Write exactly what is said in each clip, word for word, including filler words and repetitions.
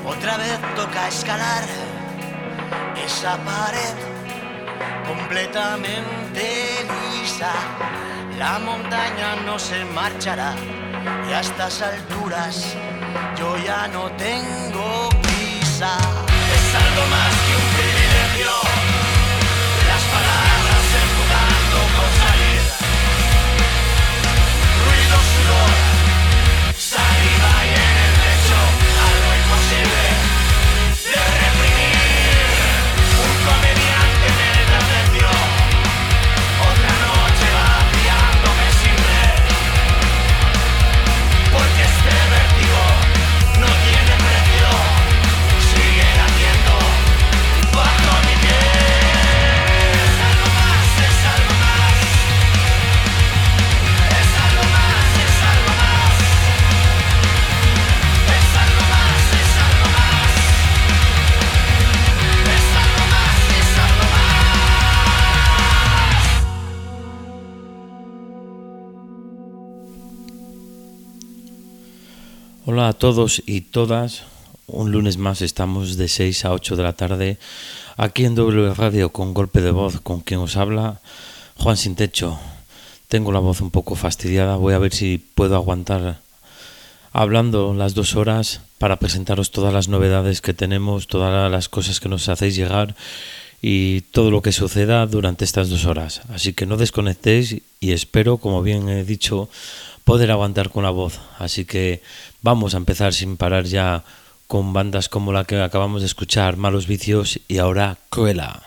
Otra vez toca escalar esa pared completamente lisa. La montaña no se marchará y a estas alturas yo ya no tengo prisa. Es algo más que un privilegio, las palabras empujando por salir. Ruido, sudor, saliva y en el pecho algo imposible de reprimir. Un comediante me tratendió, otra noche vaciándome sin red, porque este vértigo no tiene precio, sigue latiendo bajo mi piel. Es algo más, es algo más, es algo más, es algo más, es algo más, es algo más, es algo más, es algo más. Hola a todos y todas, un lunes más estamos de seis a ocho de la tarde aquí en W Radio con Golpe de Voz, con quien os habla Juan Sin Techo. Tengo la voz un poco fastidiada, voy a ver si puedo aguantar hablando las dos horas para presentaros todas las novedades que tenemos, todas las cosas que nos hacéis llegar y todo lo que suceda durante estas dos horas. Así que no desconectéis y espero, como bien he dicho, poder aguantar con la voz. Así que vamos a empezar sin parar ya con bandas como la que acabamos de escuchar, Malos Vicios y ahora Cruella.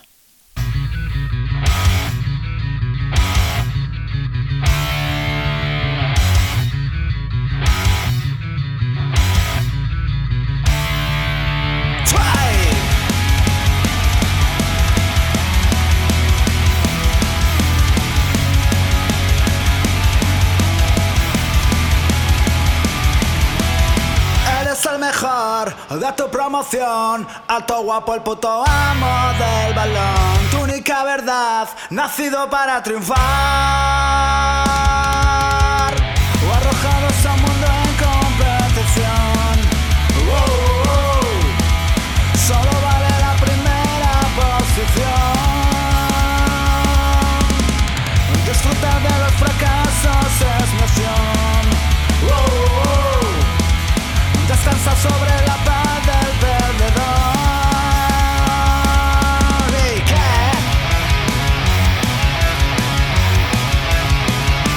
De tu promoción, alto guapo el puto amo del balón, tu única verdad, nacido para triunfar, o arrojados a un mundo en competición. Oh, oh, oh. Solo vale la primera posición, disfrutar de los fracasos es mi opción. Oh, oh, oh. Descansa sobre la paz del perdedor. ¿Y qué?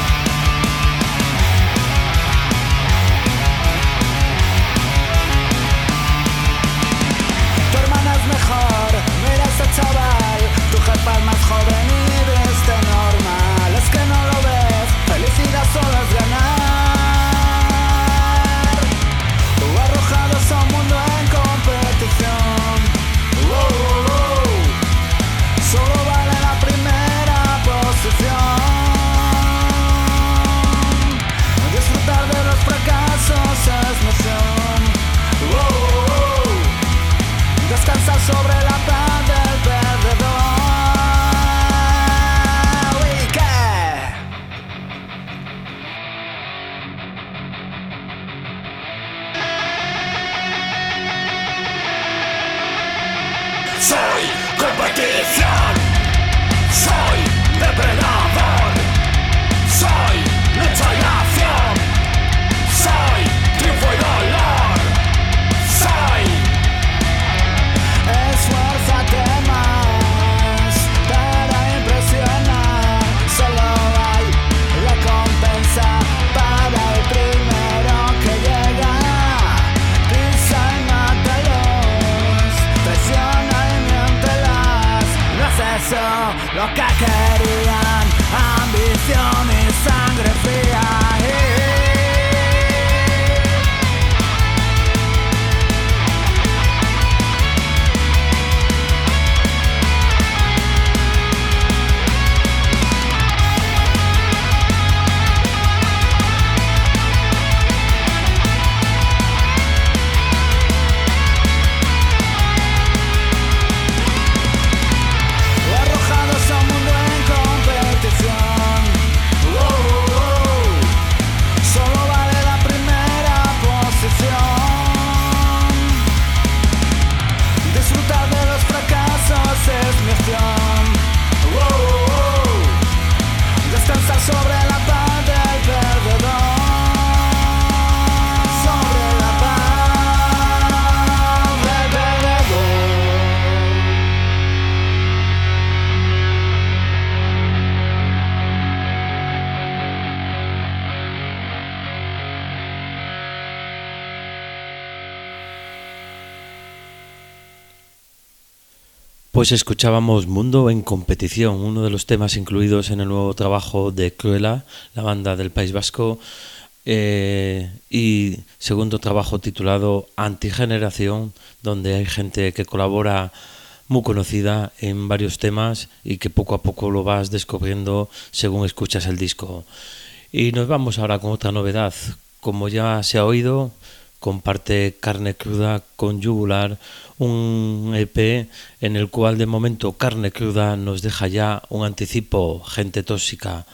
Pues escuchábamos Mundo en Competición, uno de los temas incluidos en el nuevo trabajo de Cruela, la banda del País Vasco, eh, y segundo trabajo titulado Antigeneración, donde hay gente que colabora muy conocida en varios temas y que poco a poco lo vas descubriendo según escuchas el disco. Y nos vamos ahora con otra novedad. Como ya se ha oído, comparte Carne Cruda con Yugular, un E P en el cual de momento Carne Cruda nos deja ya un anticipo, Gente Tóxica.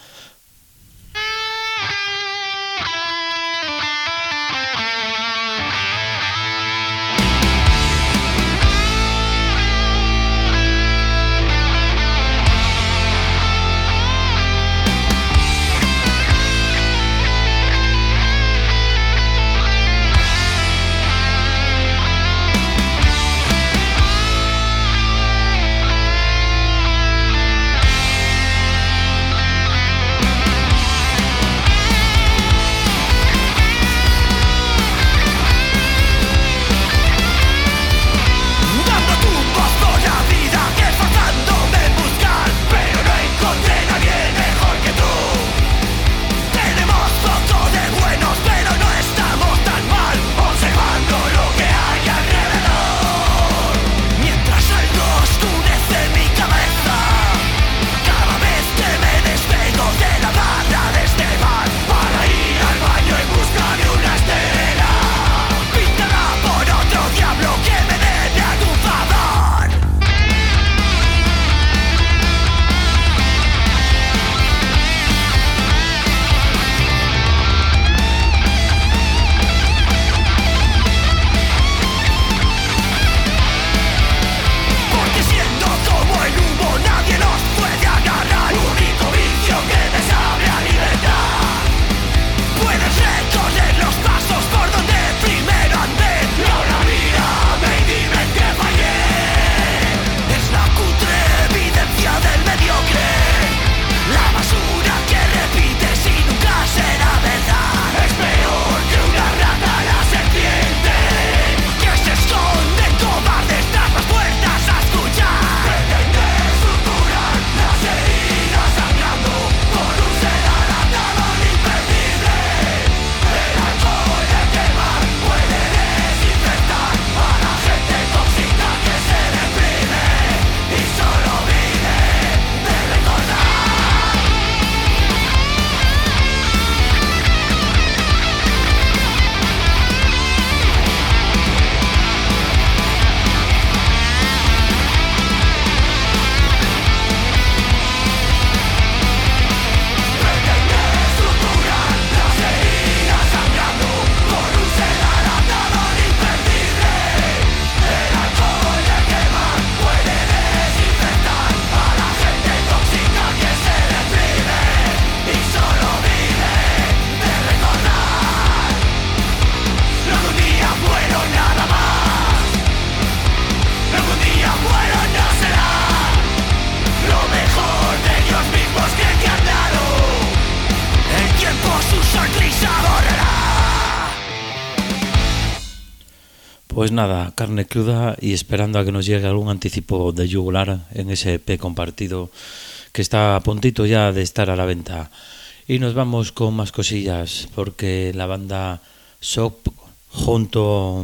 Pues nada, Carne Cruda y esperando a que nos llegue algún anticipo de Yugular en ese E P compartido que está a puntito ya de estar a la venta. Y nos vamos con más cosillas porque la banda S O P junto,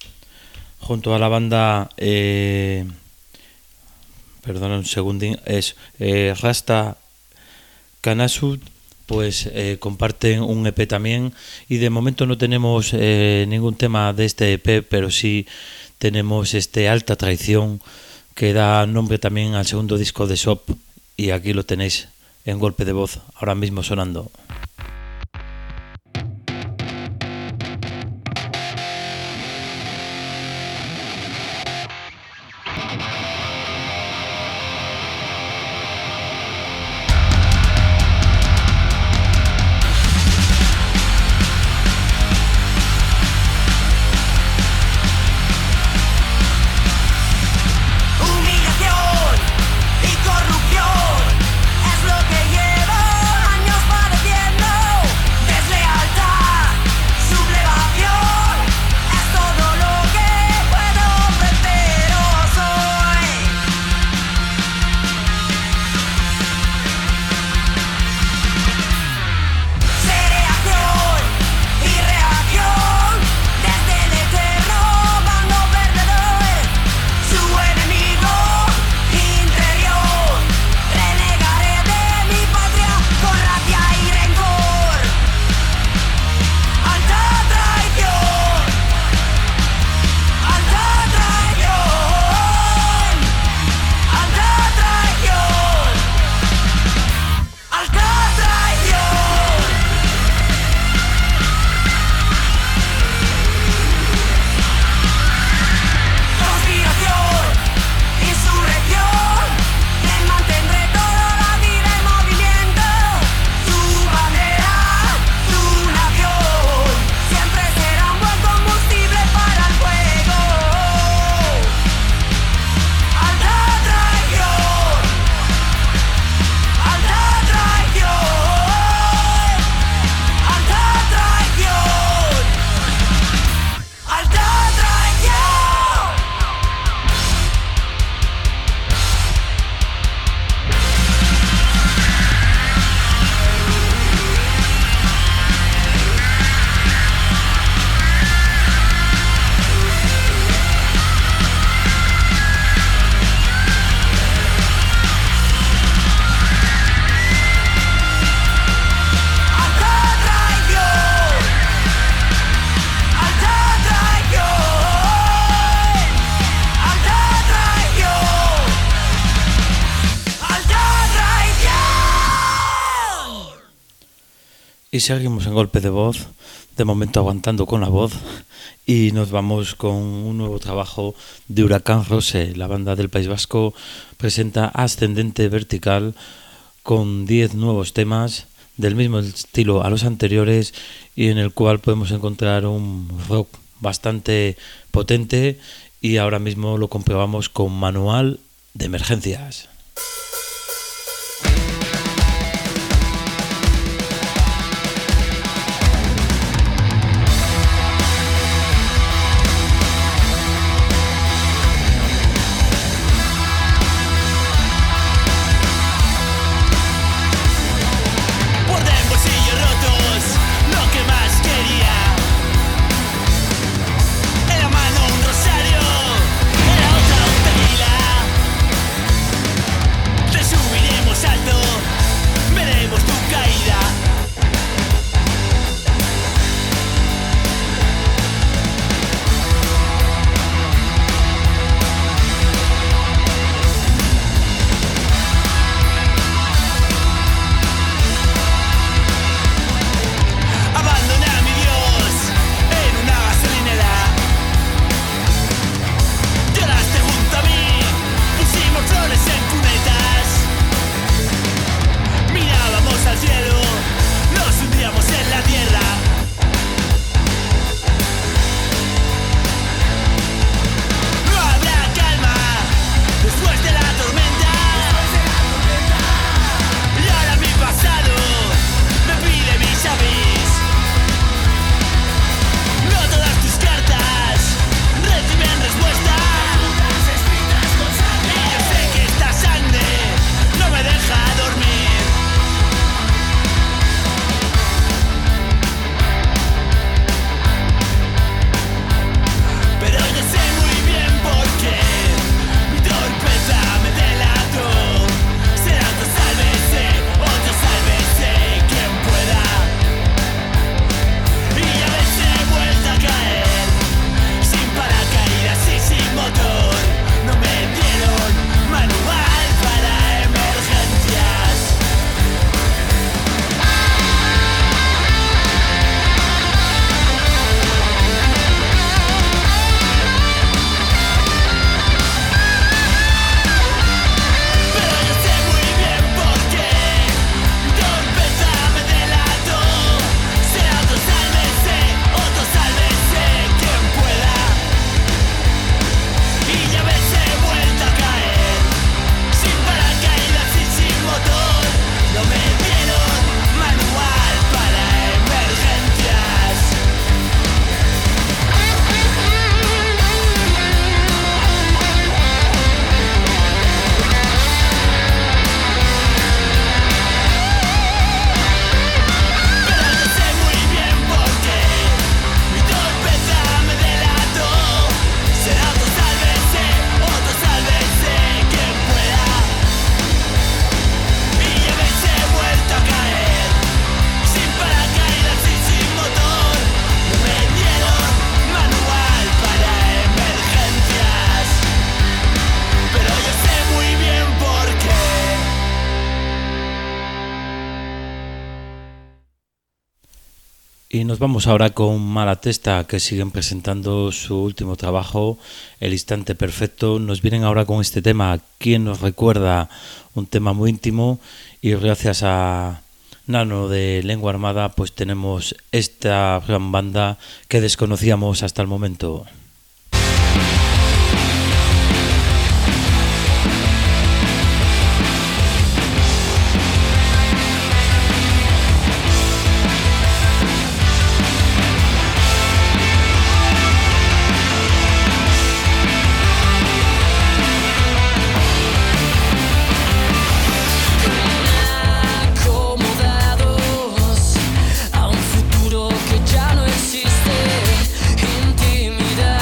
junto a la banda, eh, perdona un segundín, es eh, Rasta Kanasud, pues eh, comparten un E P también y de momento no tenemos eh, ningún tema de este E P, pero sí tenemos este Alta Traición que da nombre también al segundo disco de S O P y aquí lo tenéis en Golpe de Voz ahora mismo sonando. Humillación y corrupción es lo que llevo años padeciendo. Y seguimos en Golpe de Voz, de momento aguantando con la voz, y nos vamos con un nuevo trabajo de Huracán Rose. La banda del País Vasco presenta Ascendente Vertical con diez nuevos temas del mismo estilo a los anteriores, y en el cual podemos encontrar un rock bastante potente, y ahora mismo lo comprobamos con Manual de Emergencias. Y nos vamos ahora con Malatesta, que siguen presentando su último trabajo, El Instante Perfecto. Nos vienen ahora con este tema, ¿Quién nos recuerda? Un tema muy íntimo, y gracias a Nano de Lengua Armada pues tenemos esta gran banda que desconocíamos hasta el momento. Acomodados a un futuro que ya no existe, intimidad.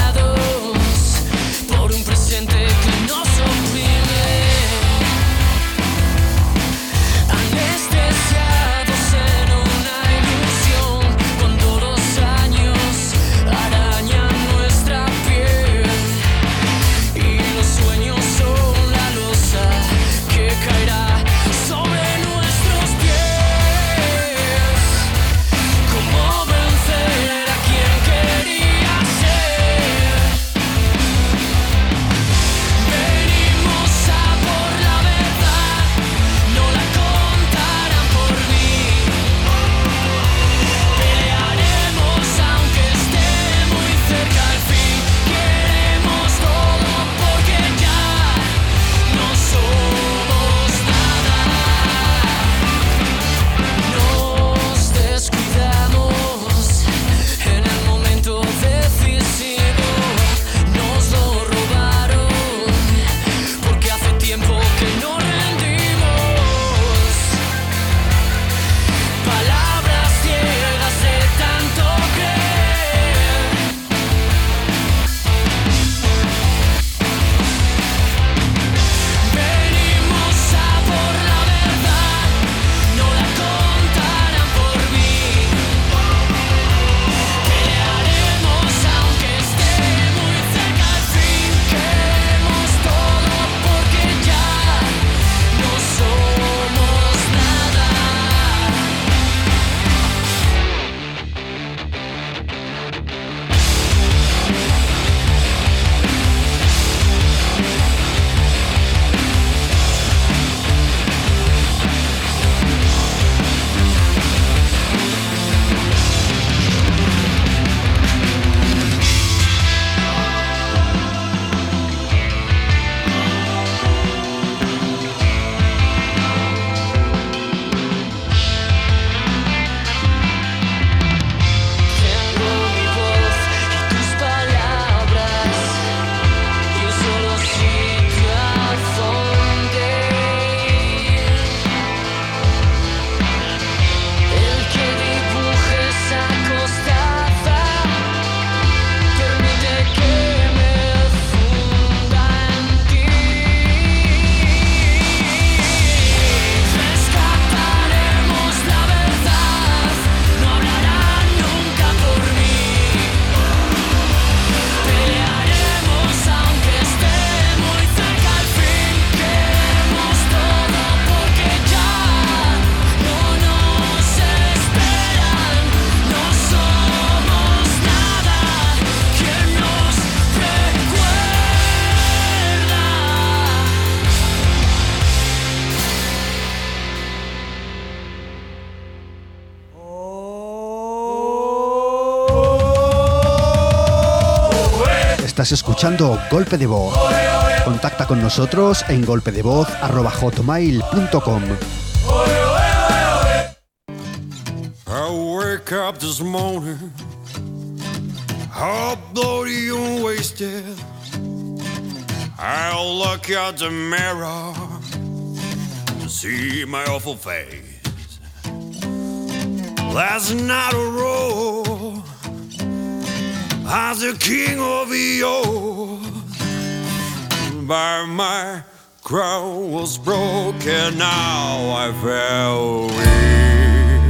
Estás escuchando Golpe de Voz. Contacta con nosotros en golpedevoz arroba hotmail punto com. I wake up this morning, all bloody and wasted. I look at the mirror to see my awful face. Last night I rode as the king of the old, but my crown was broken. Now I fell weak.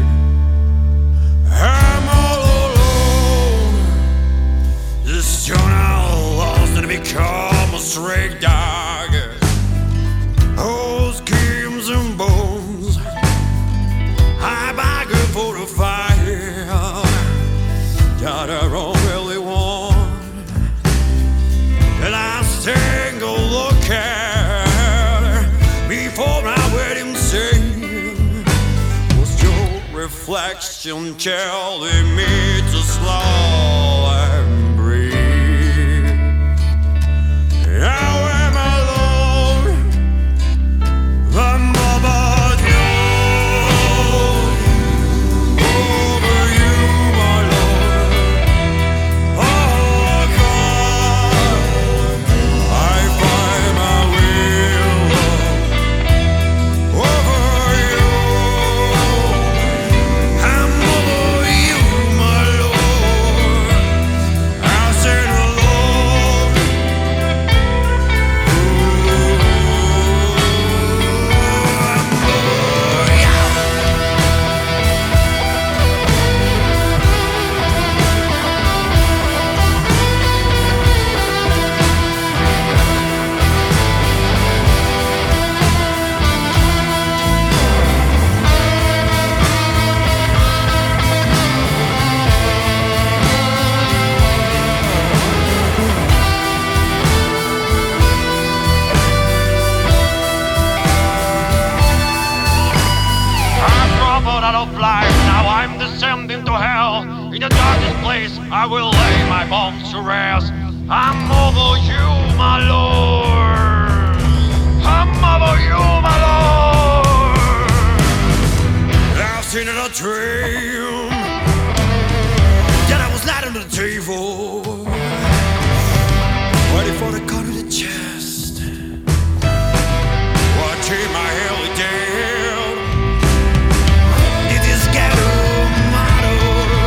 I'm all alone, just turn out lost and become a stray dog. Oh, schemes and bones, I beg for the fire that I don't really want. And I take a look at before my wedding scene. Was your reflection telling me to slow and breathe? Now I'm alone, I'm about you, over you, my Lord. Oh God, I find my will over you. I'm over you, my Lord. I said alone. I'm crumbled out of life, now I'm descending to hell. In the darkest place, I will lay my bones to rest. I'm over you, my Lord. I'm over you, my Lord. I've seen in a dream that I was lying on the table, waiting for the cut of the chest, watching my hell down. It is ghetto matter.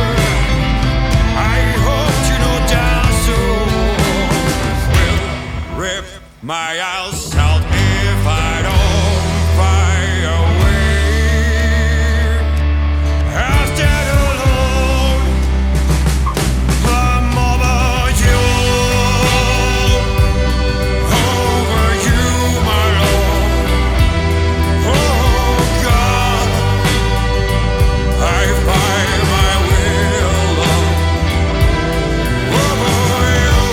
I hope you know that soon will rip my eyes out if I don't find a way. I stand alone, I'm over you, over you, my Lord. Oh God, I find my will over you.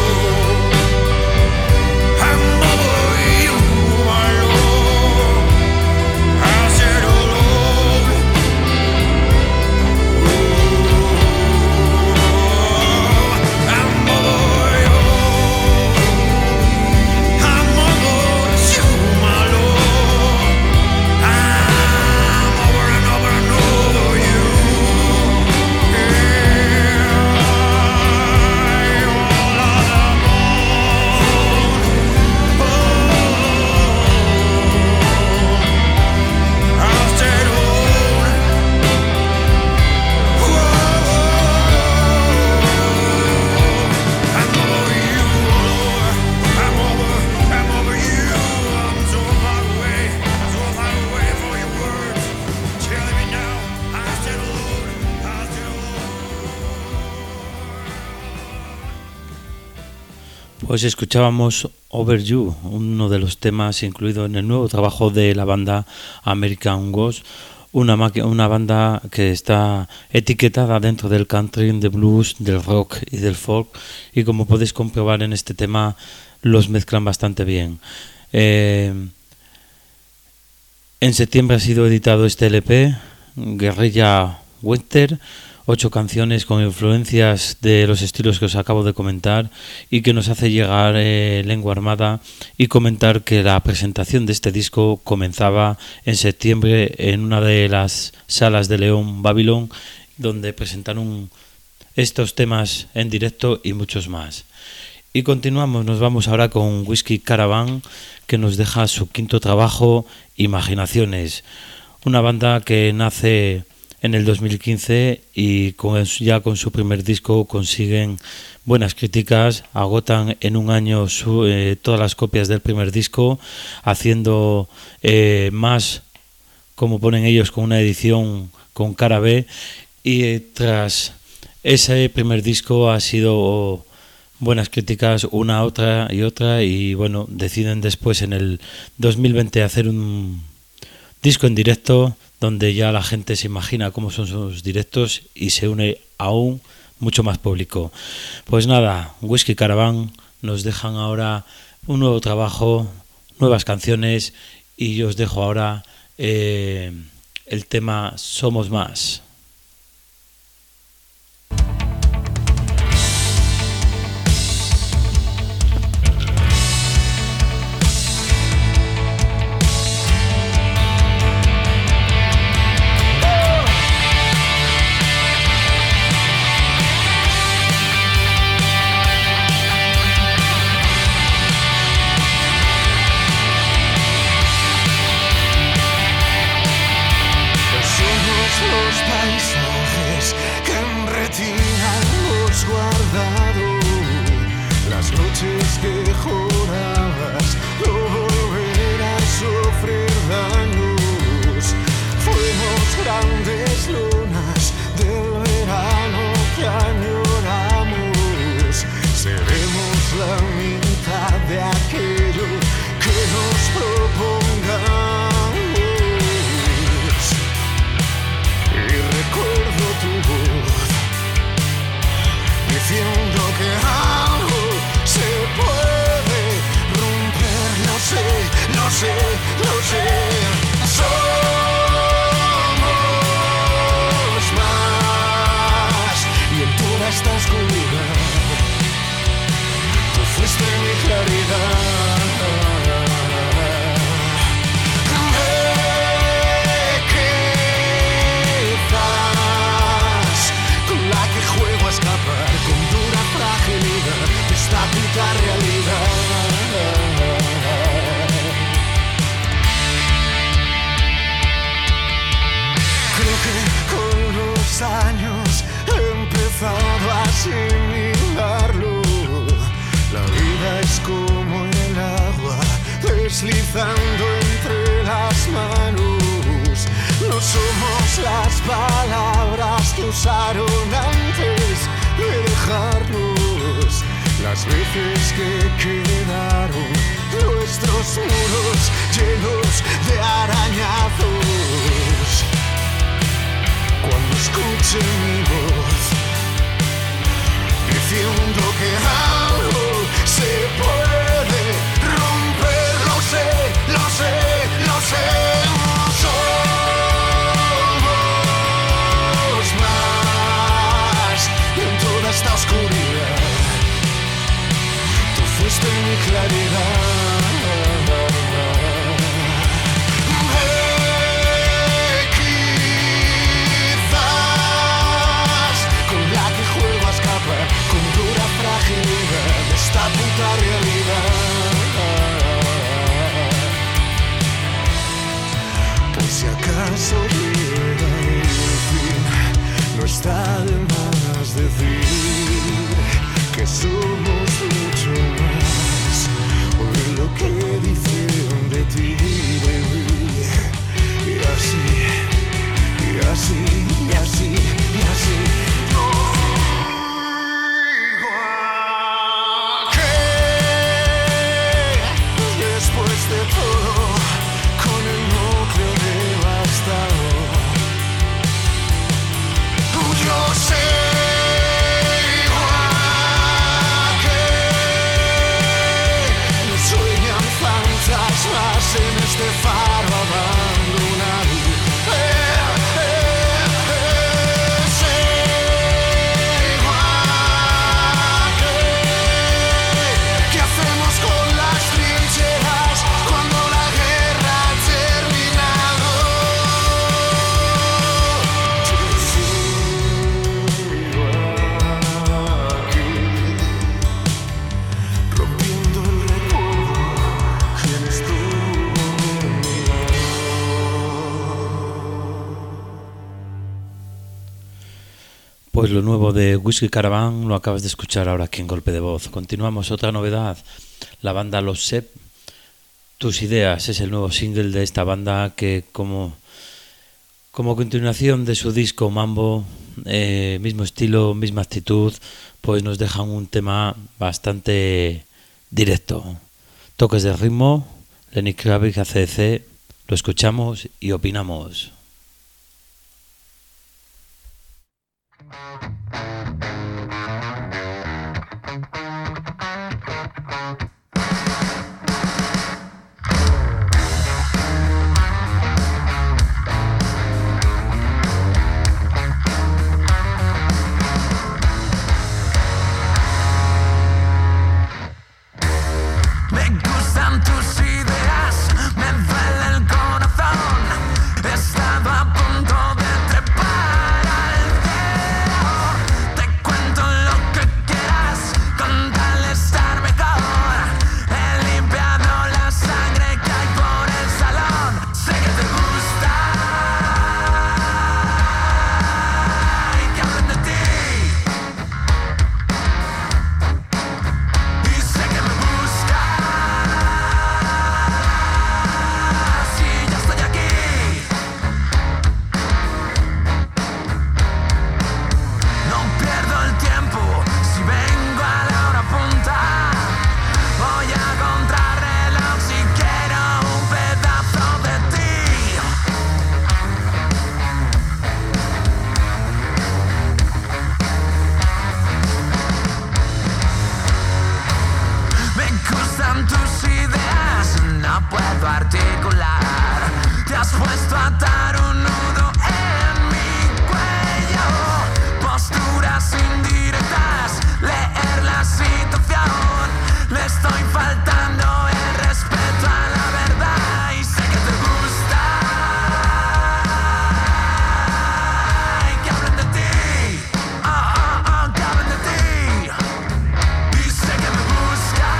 I'm over you, my Lord. I said alone. I'm over you. I'm over you, my Lord. I'm over and over and over you. I said alone. I'm over you, Lord. I'm over, I'm over you. I'm so far away, so far away from your words. Telling me now, I said alone, I said alone. Pues escuchábamos Over You, uno de los temas incluido en el nuevo trabajo de la banda American Ghost, una, maqui- una banda que está etiquetada dentro del country, del blues, del rock y del folk, y como podéis comprobar en este tema los mezclan bastante bien. Eh, en septiembre ha sido editado este L P, Guerrilla Winter, ocho canciones con influencias de los estilos que os acabo de comentar y que nos hace llegar eh, Lengua Armada y comentar que la presentación de este disco comenzaba en septiembre en una de las salas de León, Babylon, donde presentaron estos temas en directo y muchos más. Y continuamos, nos vamos ahora con Whiskey Caravan, que nos deja su quinto trabajo, Imaginaciones, una banda que nace en el dos mil quince y con, ya con su primer disco consiguen buenas críticas, agotan en un año su, eh, todas las copias del primer disco, haciendo eh, más, como ponen ellos, con una edición con cara B, y eh, tras ese primer disco ha sido buenas críticas una, otra y otra, y bueno, deciden después en el dos mil veinte hacer un disco en directo donde ya la gente se imagina cómo son sus directos y se une aún mucho más público. Pues nada, Whiskey Caravan nos dejan ahora un nuevo trabajo, nuevas canciones, y yo os dejo ahora eh, el tema Somos Más. Deslizando entre las manos, no somos las palabras que usaron antes de dejarnos, las veces que quedaron nuestros muros llenos de arañazos. Cuando escuchen mi voz diciendo que algo se puede romper, lo sé, lo sé, lo sé. Somos más en toda esta oscuridad. Tú fuiste mi claridad. De esta puta realidad, por si acaso llega el fin, no está de más decir que somos mucho más de lo Pues lo nuevo de Whisky Caravan lo acabas de escuchar ahora aquí en Golpe de Voz. Continuamos, otra novedad, la banda Los Sep, Tus Ideas, es el nuevo single de esta banda que como, como continuación de su disco Mambo, eh, mismo estilo, misma actitud, pues nos dejan un tema bastante directo. Toques de ritmo, Lenny Kravitz A C D C, lo escuchamos y opinamos. Me gustan tus ideas, me duele el corazón. He estado a punto de trepar al cielo. Te cuento lo que quieras, con tal de estar mejor. He limpiado la sangre que hay por el salón. Sé que te gusta y que hablen de ti. Y sé que me buscas. Y ya estoy aquí. No pierdo el tiempo si vengo a la hora punta. Voy a contrarreloj si quiero un pedazo de ti. Me gustan tus ideas, no puedo articular. Te has puesto a atar un nudo en mi cuello. Posturas indirectas, leer la situación. Le estoy faltando el respeto a la verdad. Y sé que te gusta y que hablen de ti. Oh, oh, oh, que hablen de ti. Y sé que me buscas.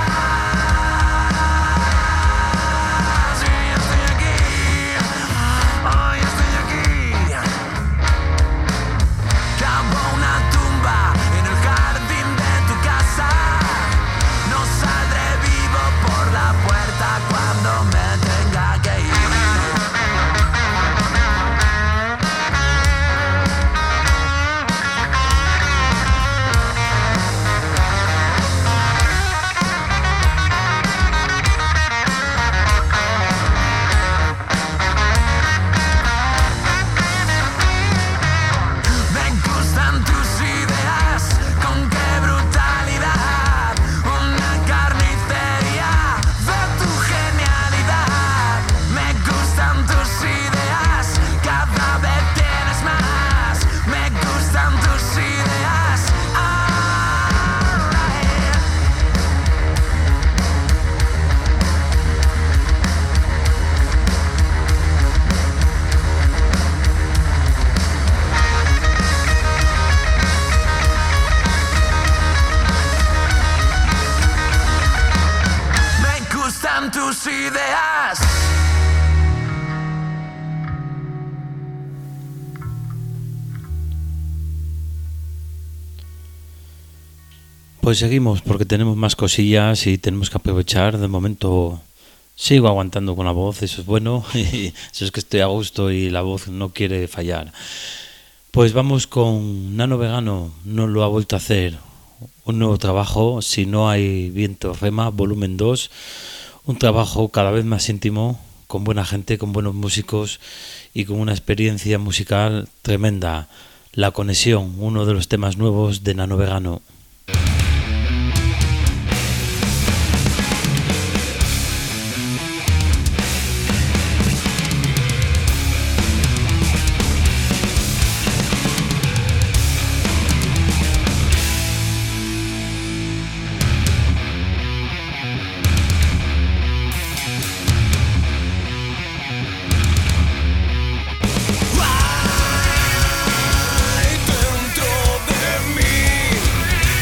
Y estoy aquí. Oh, y estoy aquí. Cavo una tumba en el jardín de tu casa. No saldré vivo por la puerta cuando me tenga que ir. Me gustan tus ideas, con qué brutalidad. Una carnicería de tu genialidad. Me gustan tus ideas, cada vez tienes más. Me gustan tus ideas. Alright. Me gustan tus ideas. Pues seguimos porque tenemos más cosillas y tenemos que aprovechar. De momento sigo aguantando con la voz, eso es bueno, y eso es que estoy a gusto y la voz no quiere fallar. Pues vamos con Nano Vegano, no lo ha vuelto a hacer. Un nuevo trabajo, Si no hay viento rema, volumen dos. Un trabajo cada vez más íntimo, con buena gente, con buenos músicos y con una experiencia musical tremenda. La conexión, uno de los temas nuevos de Nano Vegano. Hay dentro de mí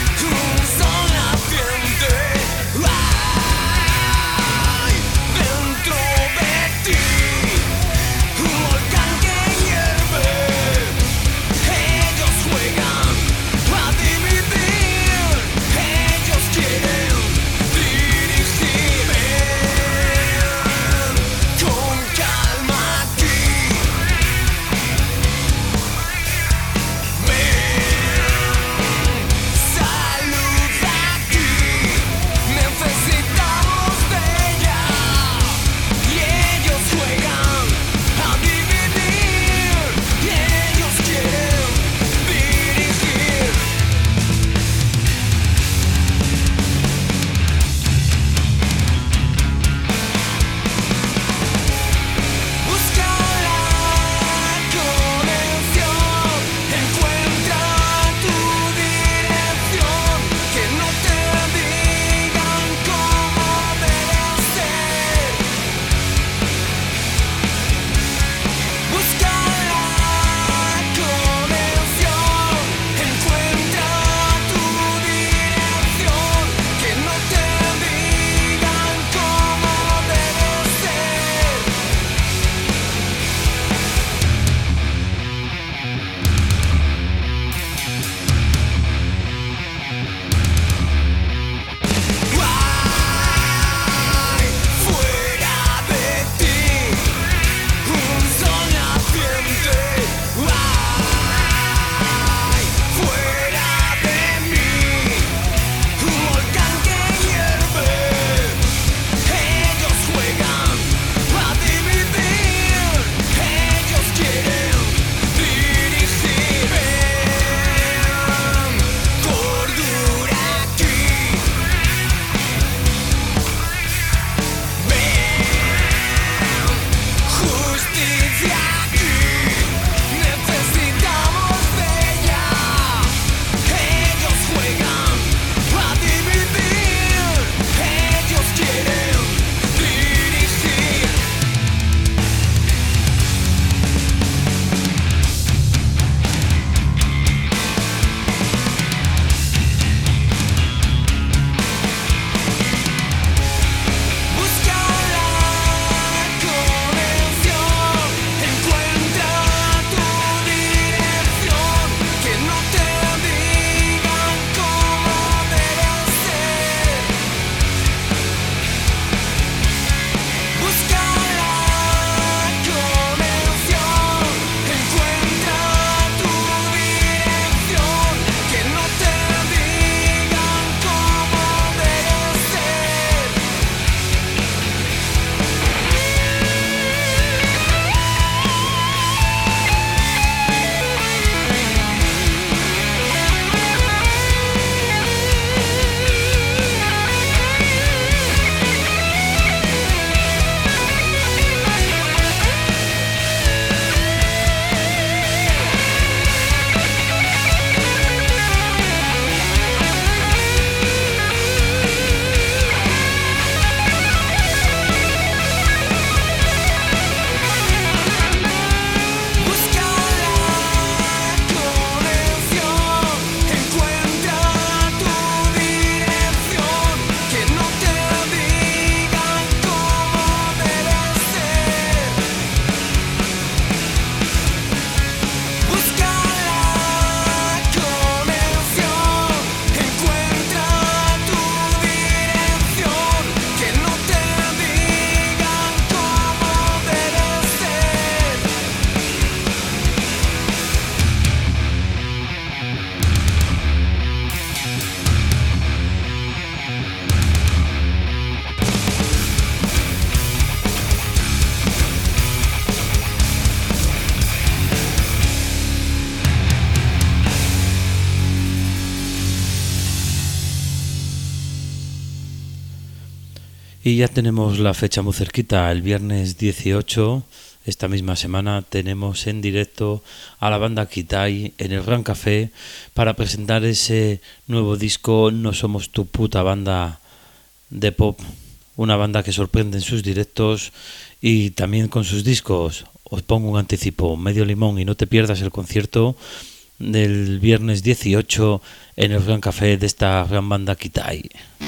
Y ya tenemos la fecha muy cerquita, el viernes dieciocho, esta misma semana, tenemos en directo a la banda Kitai en el Gran Café para presentar ese nuevo disco No Somos Tu Puta Banda de Pop, una banda que sorprende en sus directos y también con sus discos. Os pongo un anticipo, medio limón, y no te pierdas el concierto del viernes dieciocho en el Gran Café de esta gran banda Kitai.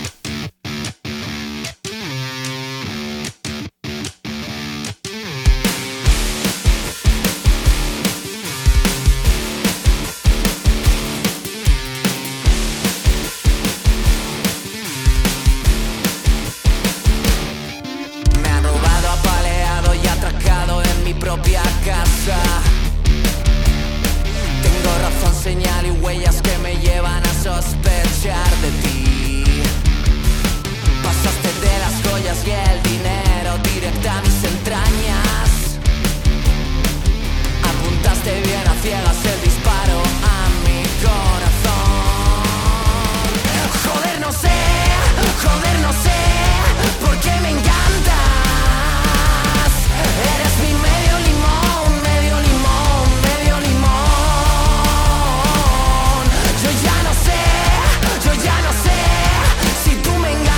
Propia casa. Tengo razón, señal y huellas que me llevan a sospechar de ti. Pasaste de las joyas y el dinero directa a mis entrañas. Apuntaste bien a ciegas el disparo a mi corazón. Joder, no sé, joder, no sé por qué me encantas. Eres mi medio limón, medio limón, medio limón. Yo ya no sé, yo ya no sé si tú me engañas.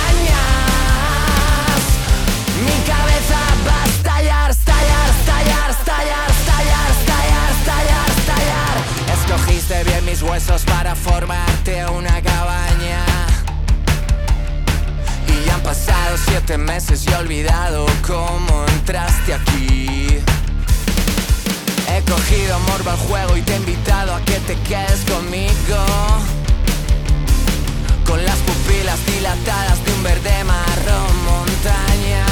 Mi cabeza va a estallar, estallar, estallar, estallar, estallar, estallar, estallar, estallar. Escogiste bien mis huesos para formarte una cabaña. Y ya han pasado siete meses y he olvidado cómo entraste aquí. He cogido morbo al juego y te he invitado a que te quedes conmigo. Con las pupilas dilatadas de un verde marrón montaña.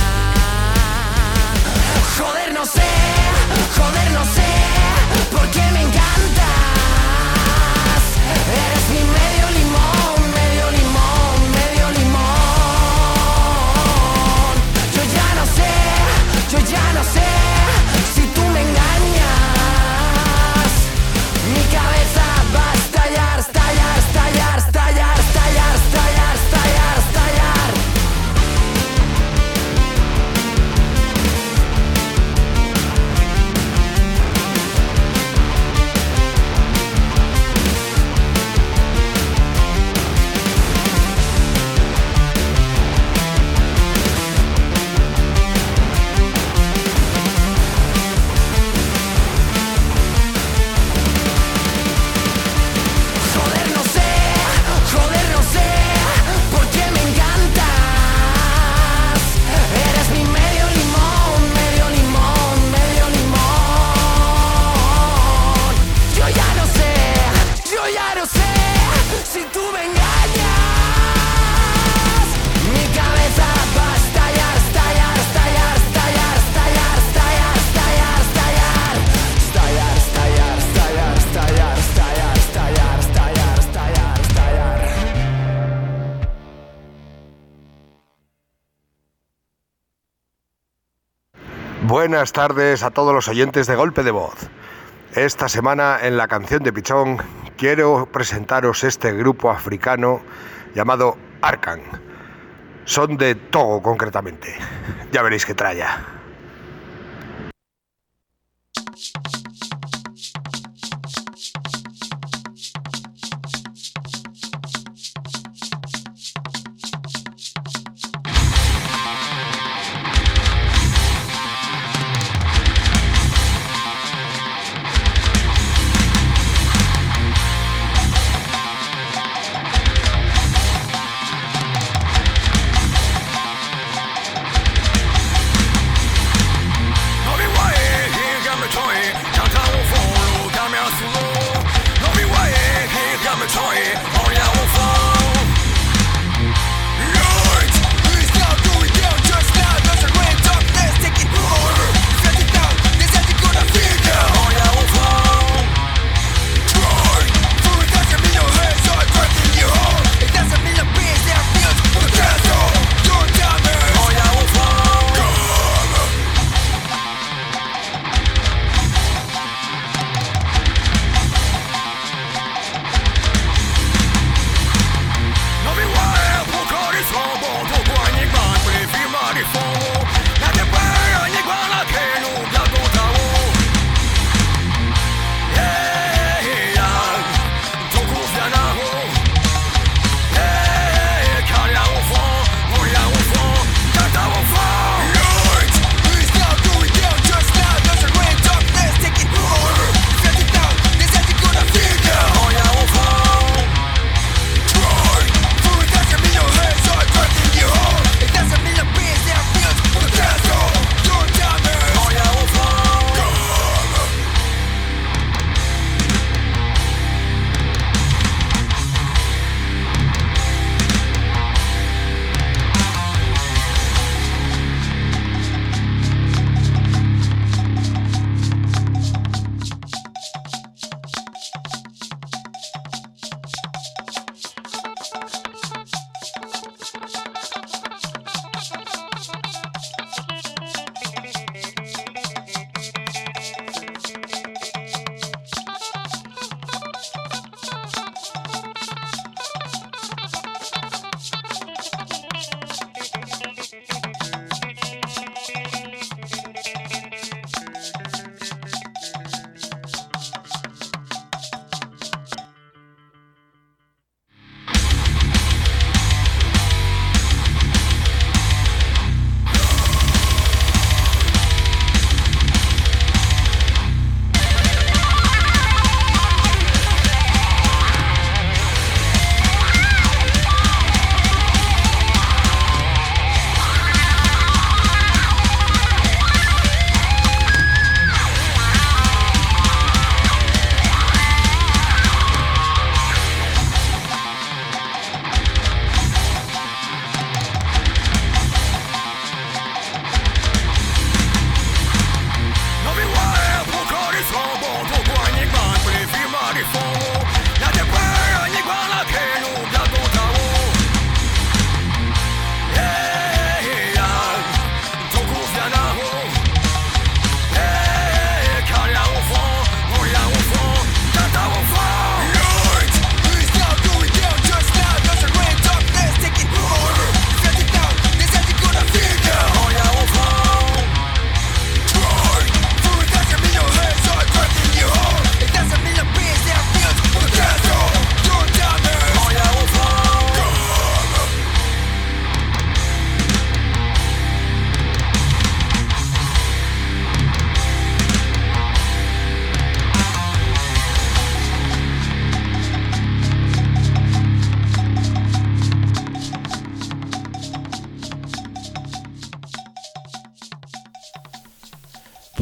Joder, no sé, joder, no sé por qué me encantas. Eres mi medio limón, medio limón, medio limón. Yo ya no sé, yo ya no sé si tú me engañas. Mi cabeza va a estallar, estallar, estallar, estallar, estallar, estallar, estallar, estallar. Joder, no sé, joder, no sé por qué me encantas. Eres mi medio limón, medio limón, medio limón. Yo ya no sé, yo ya no sé si tú me engañas. Mi cabeza va a estallar, estallar, estallar, estallar, estallar, estallar, estallar, estallar. Estallar, estallar, estallar, estallar, estallar, estallar, estallar, estallar, estallar. Buenas tardes a todos los oyentes de Golpe de Voz. Esta semana en la canción de Pichón quiero presentaros este grupo africano llamado Arkan. Son de Togo concretamente. Ya veréis qué tralla.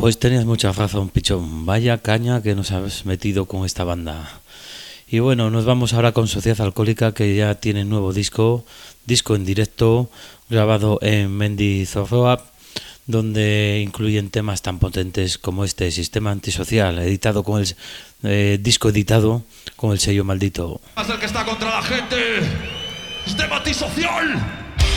Pues tenías mucha razón, Pichón. Vaya caña que nos has metido con esta banda. Y bueno, nos vamos ahora con Sociedad Alcohólica, que ya tiene nuevo disco, disco en directo, grabado en Mendizorroa, donde incluyen temas tan potentes como este Sistema Antisocial, editado con el eh, disco editado con el sello Maldito. Es el que está contra la gente. Sistema Antisocial.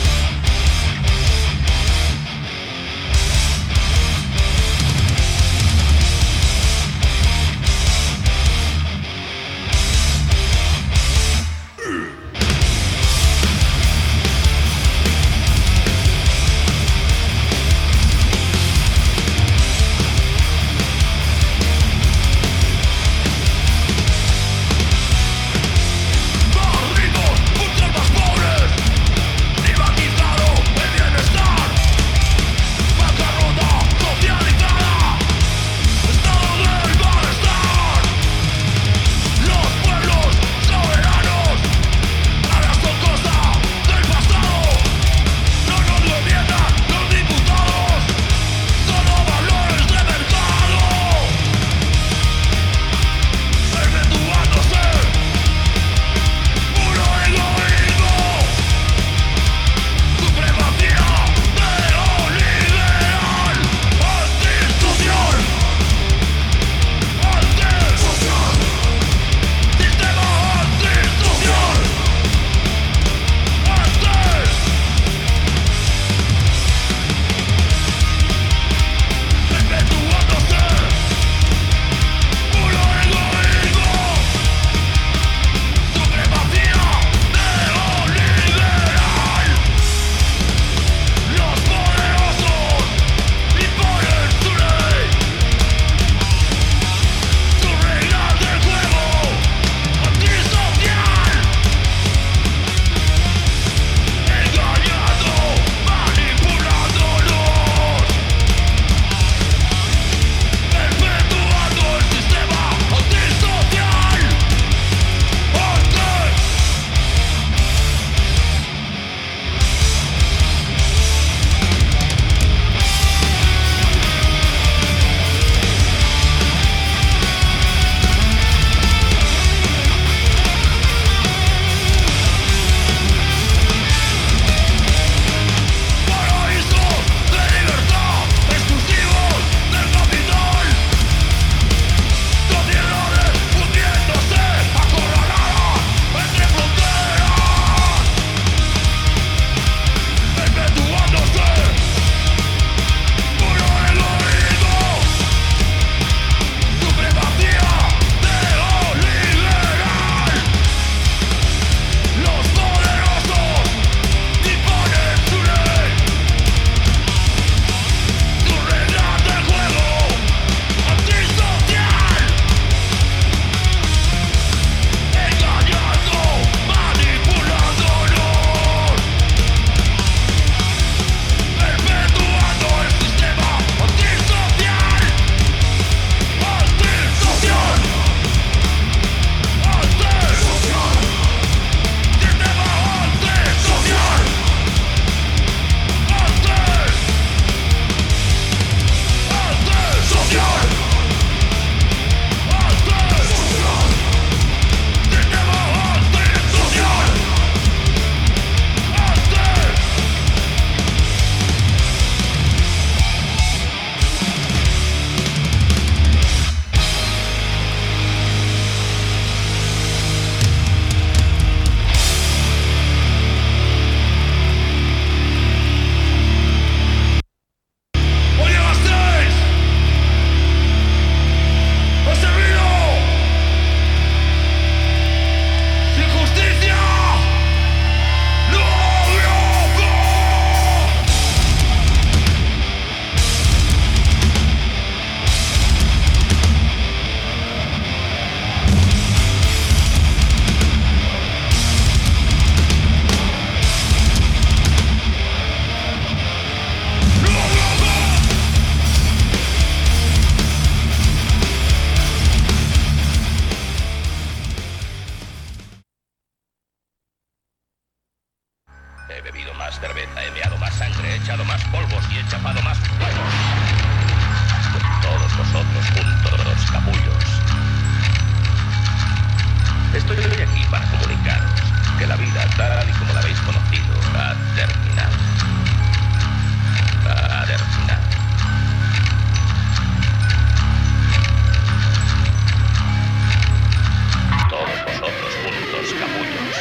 He bebido más cerveza, he meado más sangre, he echado más polvos y he chapado más huevos. vosotros juntos, capullos. Estoy aquí para comunicaros que la vida, tal y como la habéis conocido, ha terminado. Ha terminado. Todos vosotros juntos, capullos.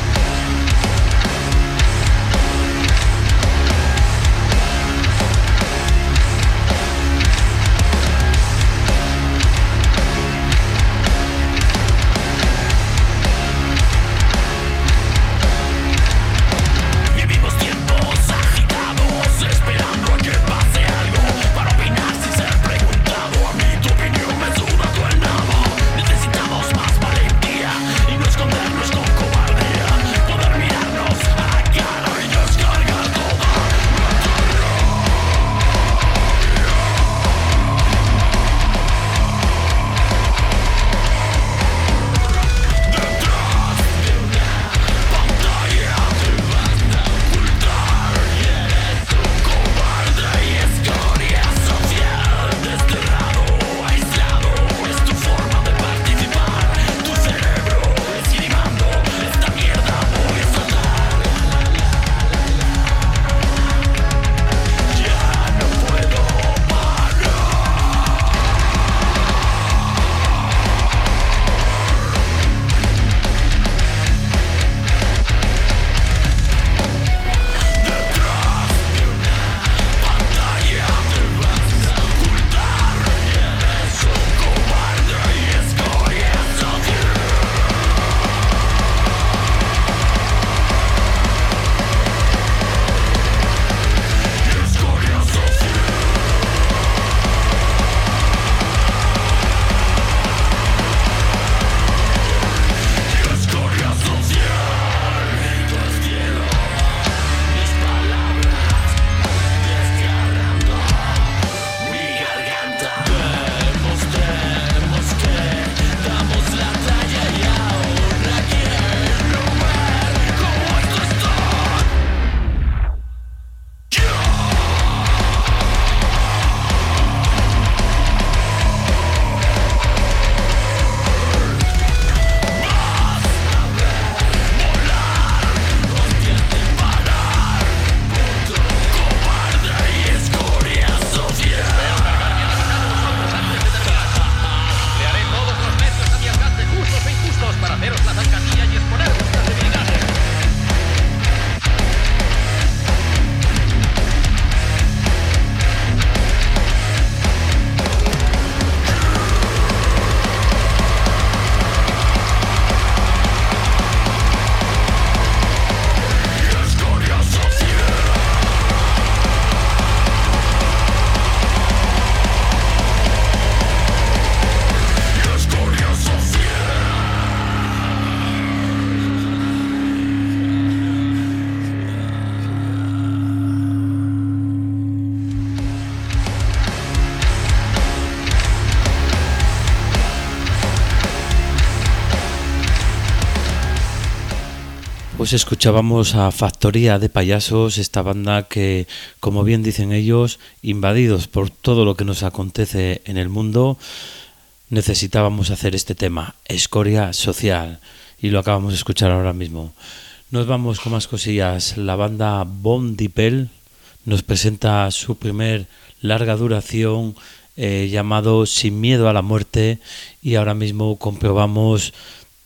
Pues escuchábamos a Factoría de Payasos, esta banda que, como bien dicen ellos, invadidos por todo lo que nos acontece en el mundo, necesitábamos hacer este tema, Escoria Social, y lo acabamos de escuchar ahora mismo. Nos vamos con más cosillas. La banda Bon Dipel nos presenta su primer larga duración eh, llamado Sin Miedo a la Muerte, y ahora mismo comprobamos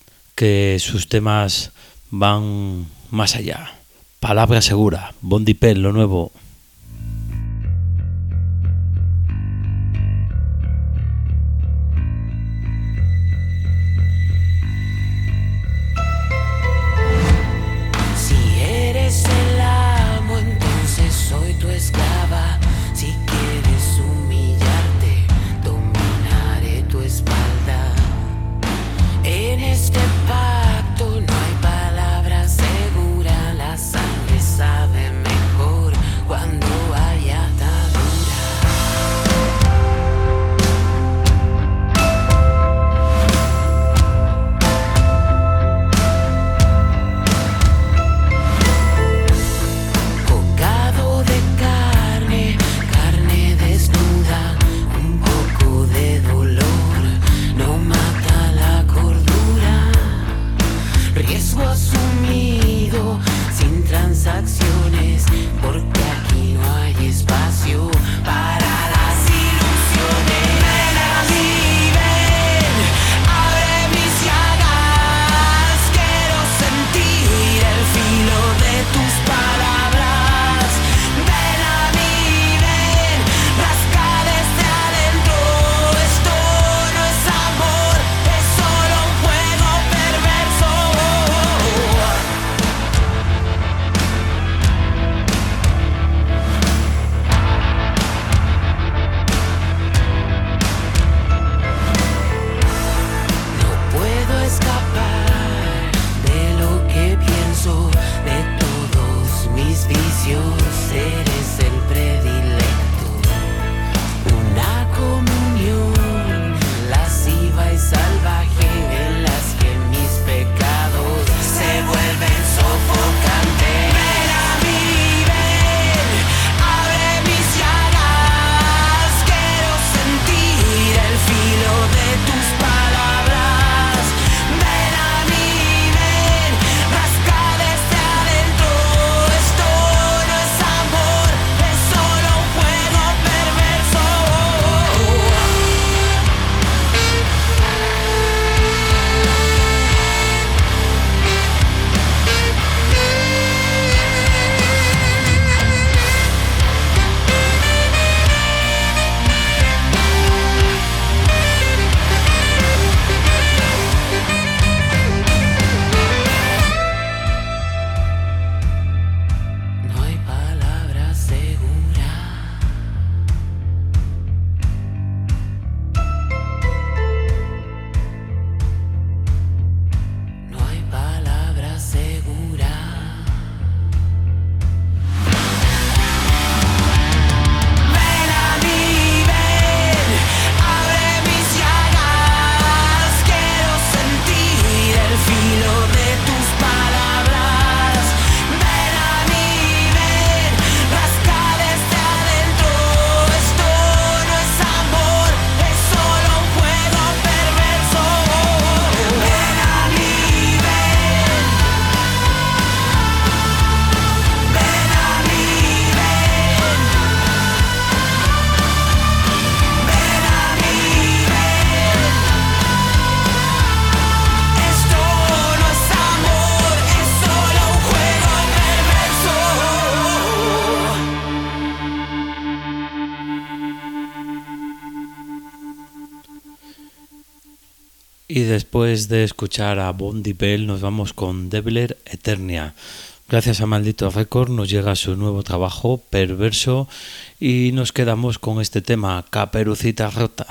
que sus temas van más allá. Palabra segura, Bon Dipel, lo nuevo. Si eres el amo, entonces soy tu esclava. Si quieres humillarte, dominaré tu espalda. En este pacto no hay palabra segura, la sangre sabe mejor cuando Y después de escuchar a Bondi Bell nos vamos con Deviler Eternia. Gracias a Maldito Record nos llega su nuevo trabajo, Perverso, y nos quedamos con este tema, Caperucita Rota.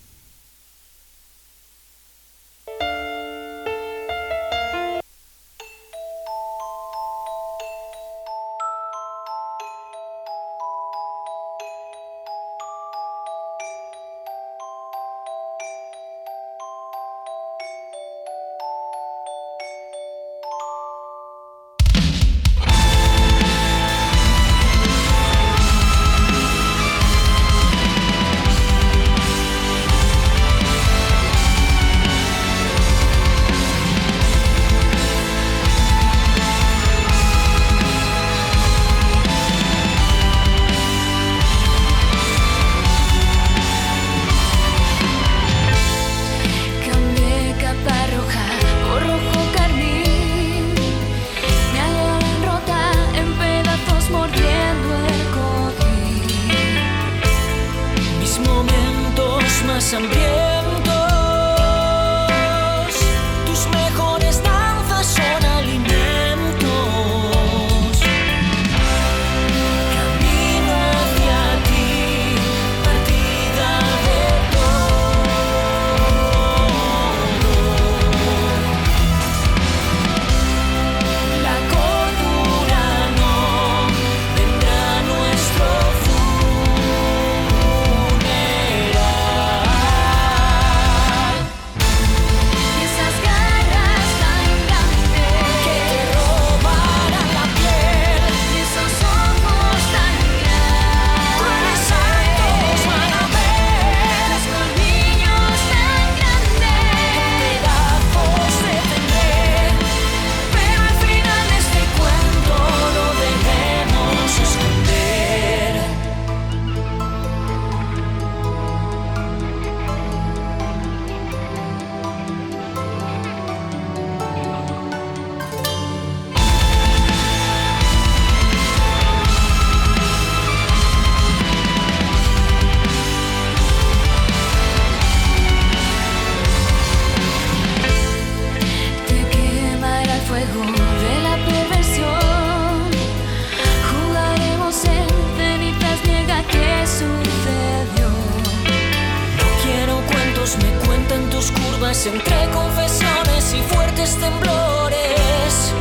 Entre confesiones y fuertes temblores,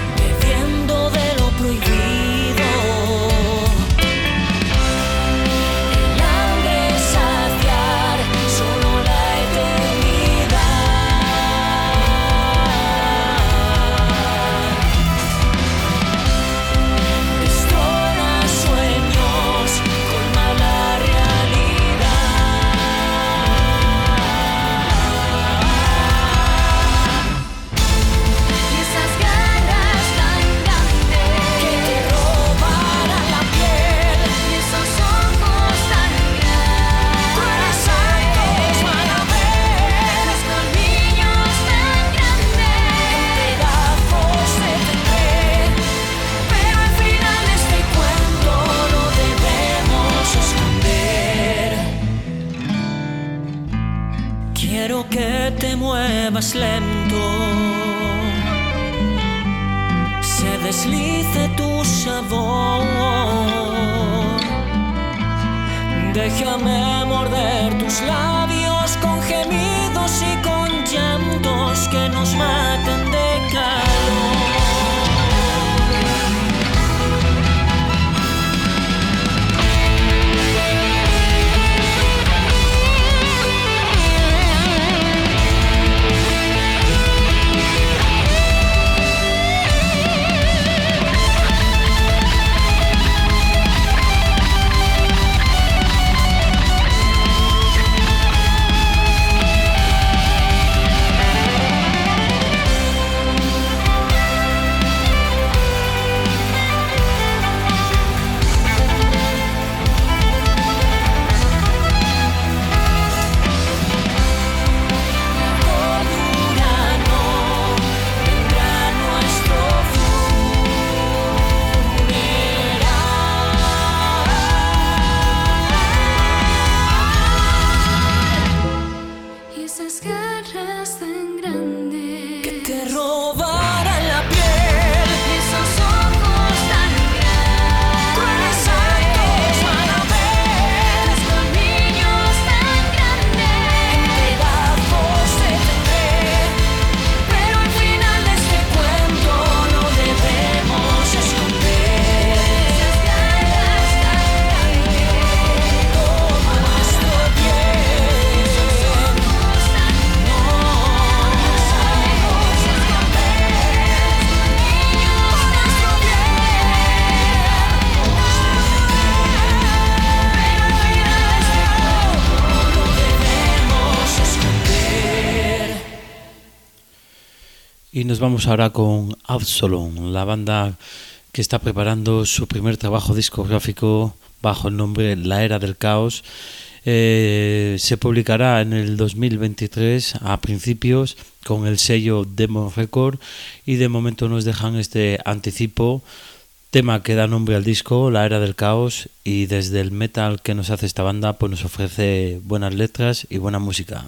bebiendo de lo prohibido. El hambre saciar solo la eternidad. Destrona sueños, colma la realidad. Quiero que te muevas lento, se deslice tu sabor. Déjame morder tus labios con gemidos y con llantos que nos maten de calor. Y nos vamos ahora con Absalom, la banda que está preparando su primer trabajo discográfico bajo el nombre La Era del Caos. Eh, se publicará en el dos mil veintitrés a principios con el sello Demon Record, y de momento nos dejan este anticipo, tema que da nombre al disco, La Era del Caos, y desde el metal que nos hace esta banda pues nos ofrece buenas letras y buena música.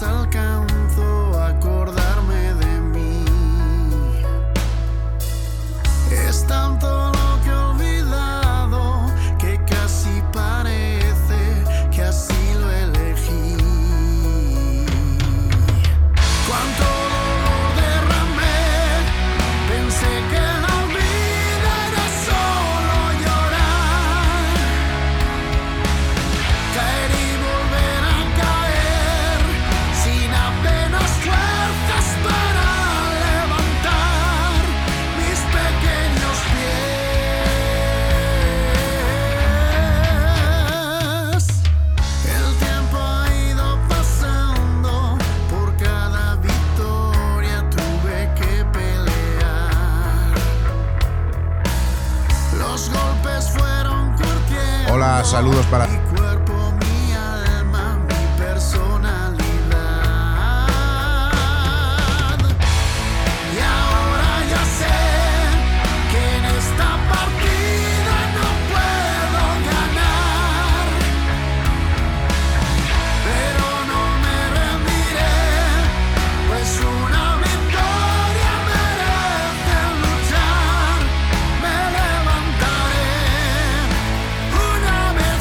veces alcanzo a acordarme de mí. Es tanto lo que he olvidado que casi parece que así lo elegí. Cuánto dolor derramé, pensé que la vida era solo llorar, caer y volver a caer sin apenas fuerzas para levantar mis pequeños pies. El tiempo ha ido pasando, por cada victoria tuve que pelear. Los golpes fueron curtiendo Hola, saludos para... mi cuerpo, mi alma, mi personalidad. Y ahora ya sé que en esta partida no puedo ganar, pero no me rendiré, pues una victoria merece luchar. Me levantaré una vez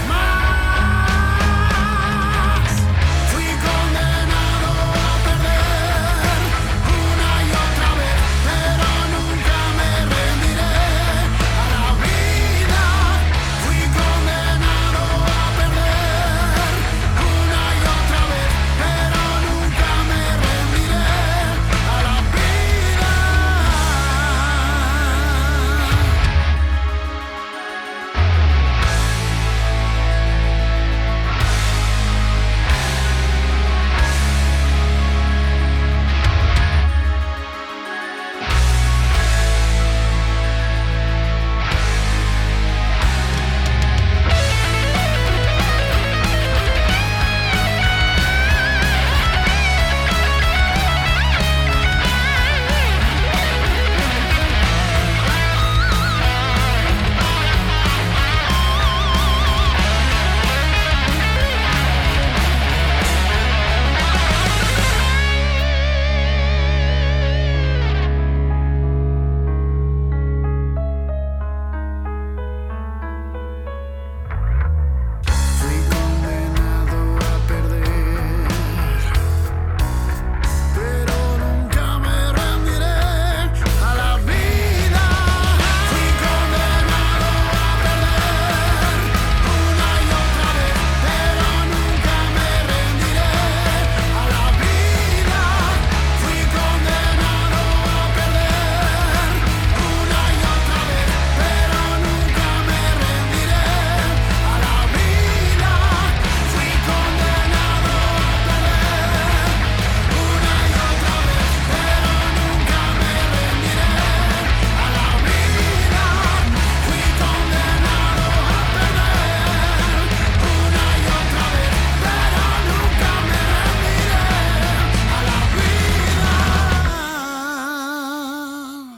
más. Fui condenado a perder una y otra vez, pero nunca me rendiré a la vida. Fui condenado a perder una y otra vez, pero nunca me rendiré a la vida. Fui condenado a perder, pero nunca me rendiré a la vida. Fui condenado a perder una y otra vez, pero nunca me rendiré a la vida. Fui condenado a perder una y otra vez, pero nunca me rendiré a la vida. Fui condenado a perder una y otra vez, pero nunca me rendiré a la vida. Fui condenado a perder una y otra vez, pero nunca me rendiré a la vida.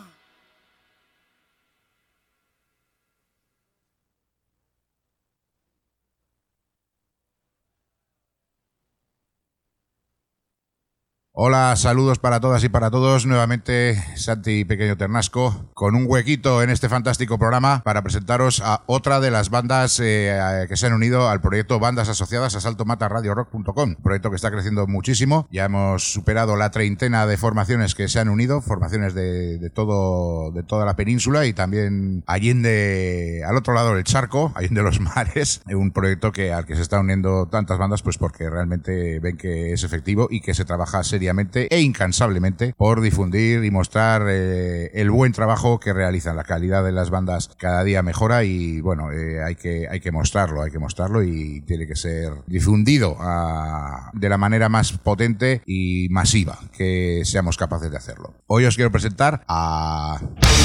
Hola, saludos para todas y para todos. Nuevamente Santi Pequeño Ternasco, con un huequito en este fantástico programa para presentaros a otra de las bandas eh, que se han unido al proyecto Bandas Asociadas a salto mata radio rock punto com. Un proyecto que está creciendo muchísimo. Ya hemos superado la treintena de formaciones que se han unido, formaciones de, de todo de toda la península y también allende, al otro lado del charco, allende los mares. Un proyecto que al que se están uniendo tantas bandas, pues porque realmente ven que es efectivo y que se trabaja seriamente e incansablemente por difundir y mostrar eh, el buen trabajo que realizan. La calidad de las bandas cada día mejora y bueno, eh, hay que hay que mostrarlo, hay que mostrarlo y tiene que ser difundido a, de la manera más potente y masiva que seamos capaces de hacerlo. Hoy os quiero presentar a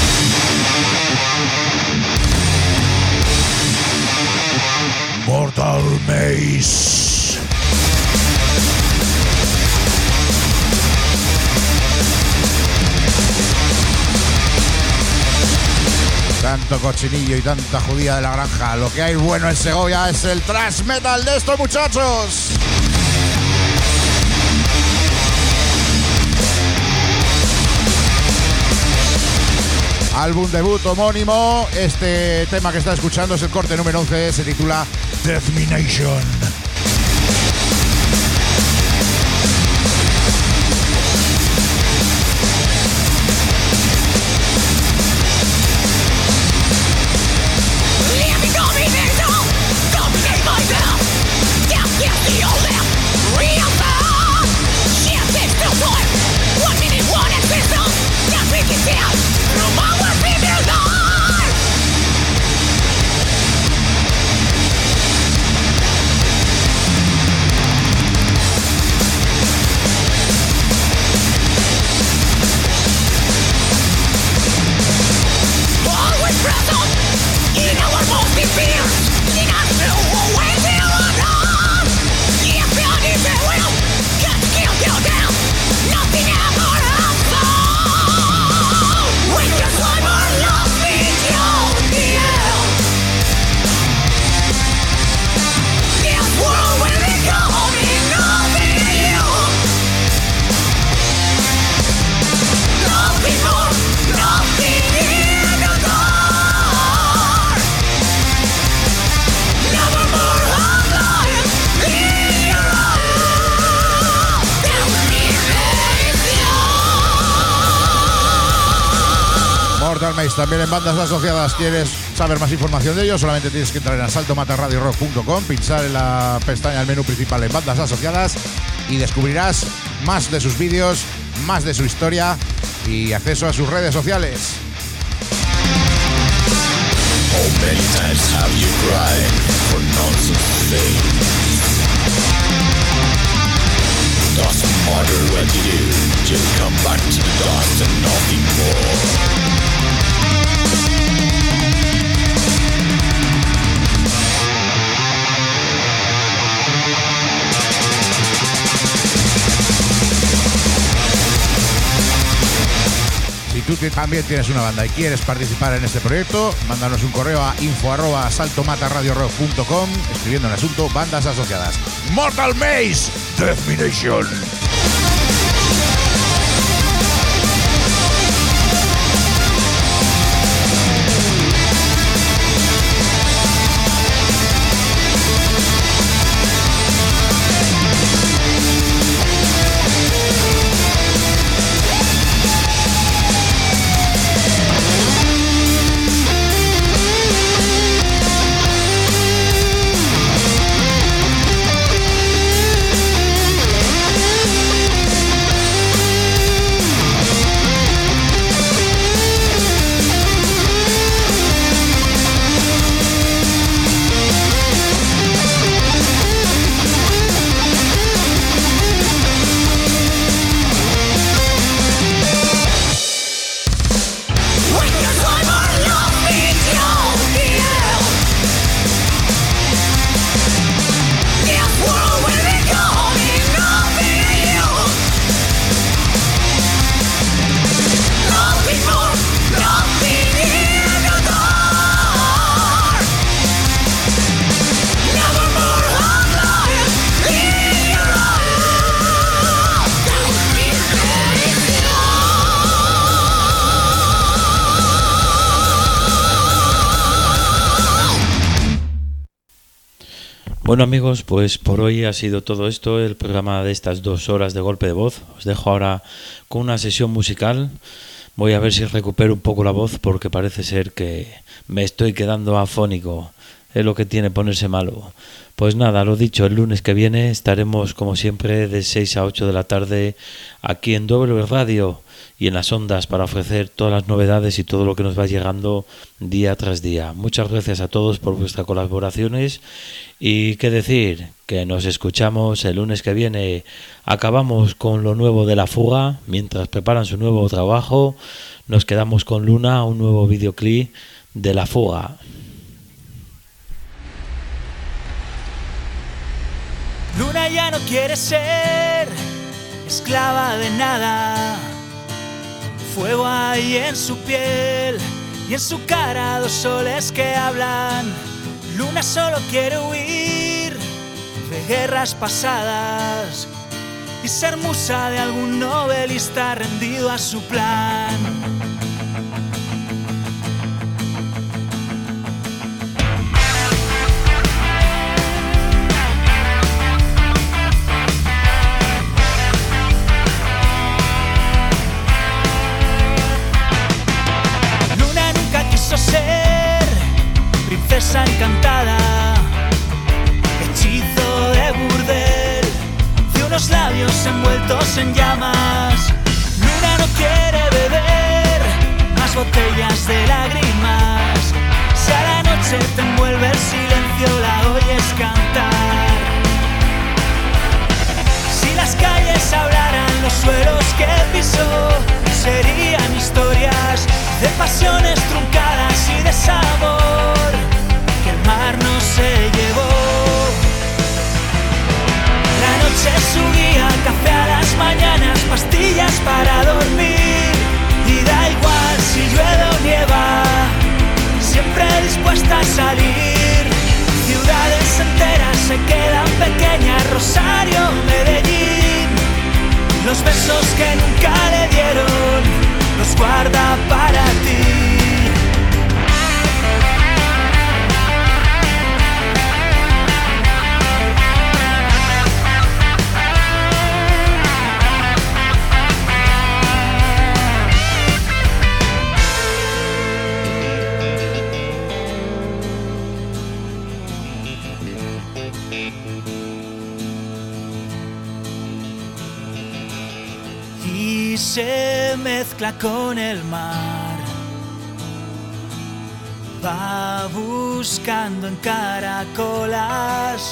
Mortal Maze. Tanto cochinillo y tanta judía de la granja. Lo que hay bueno en Segovia es el thrash metal de estos muchachos. álbum debut homónimo. Este tema que está escuchando es el corte número once, se titula Determination. También en bandas asociadas. ¿Quieres saber más información de ellos? Solamente tienes que entrar en asalto mata radio rock punto com, pinchar en la pestaña del menú principal en bandas asociadas y descubrirás más de sus vídeos, más de su historia y acceso a sus redes sociales. How many times have you cried for nonsense things? Doesn't matter what you do, you'll come back to the dust and nothing more. Si tú también tienes una banda y quieres participar en este proyecto, mándanos un correo a info arroba asalto mata radio rock punto com escribiendo en el asunto bandas asociadas. Mortal Maze Determination. Bueno amigos, pues por hoy ha sido todo esto, el programa de estas dos horas de golpe de voz. Os dejo ahora con una sesión musical. Voy a ver si recupero un poco la voz porque parece ser que me estoy quedando afónico. Es lo que tiene ponerse malo. Pues nada, lo dicho, el lunes que viene estaremos como siempre de seis a ocho de la tarde aquí en W Radio y en las ondas para ofrecer todas las novedades y todo lo que nos va llegando día tras día. Muchas gracias a todos por vuestras colaboraciones y qué decir, que nos escuchamos el lunes que viene. Acabamos con lo nuevo de La Fuga, mientras preparan su nuevo trabajo nos quedamos con Luna, un nuevo videoclip de La Fuga. Luna ya no quiere ser esclava de nada. Fuego hay en su piel y en su cara dos soles que hablan. Luna solo quiere huir de guerras pasadas y ser musa de algún novelista rendido a su plan. princesa encantada, hechizo de burdel, de unos labios envueltos en llamas. Luna no quiere beber más botellas de lágrimas. Si a la noche te envuelve el silencio, la oyes cantar. Si las calles hablaran, los suelos que pisó serían historias de pasiones truncadas y de sabor que el mar no se llevó. La noche es su guía, café a las mañanas, pastillas para dormir. Y da igual si llueve o nieva, siempre dispuesta a salir. Ciudades enteras se quedan pequeñas, Rosario, Medellín. Los besos que nunca le dieron los guarda para ti. Y se mezcla con el mar, va buscando en caracolas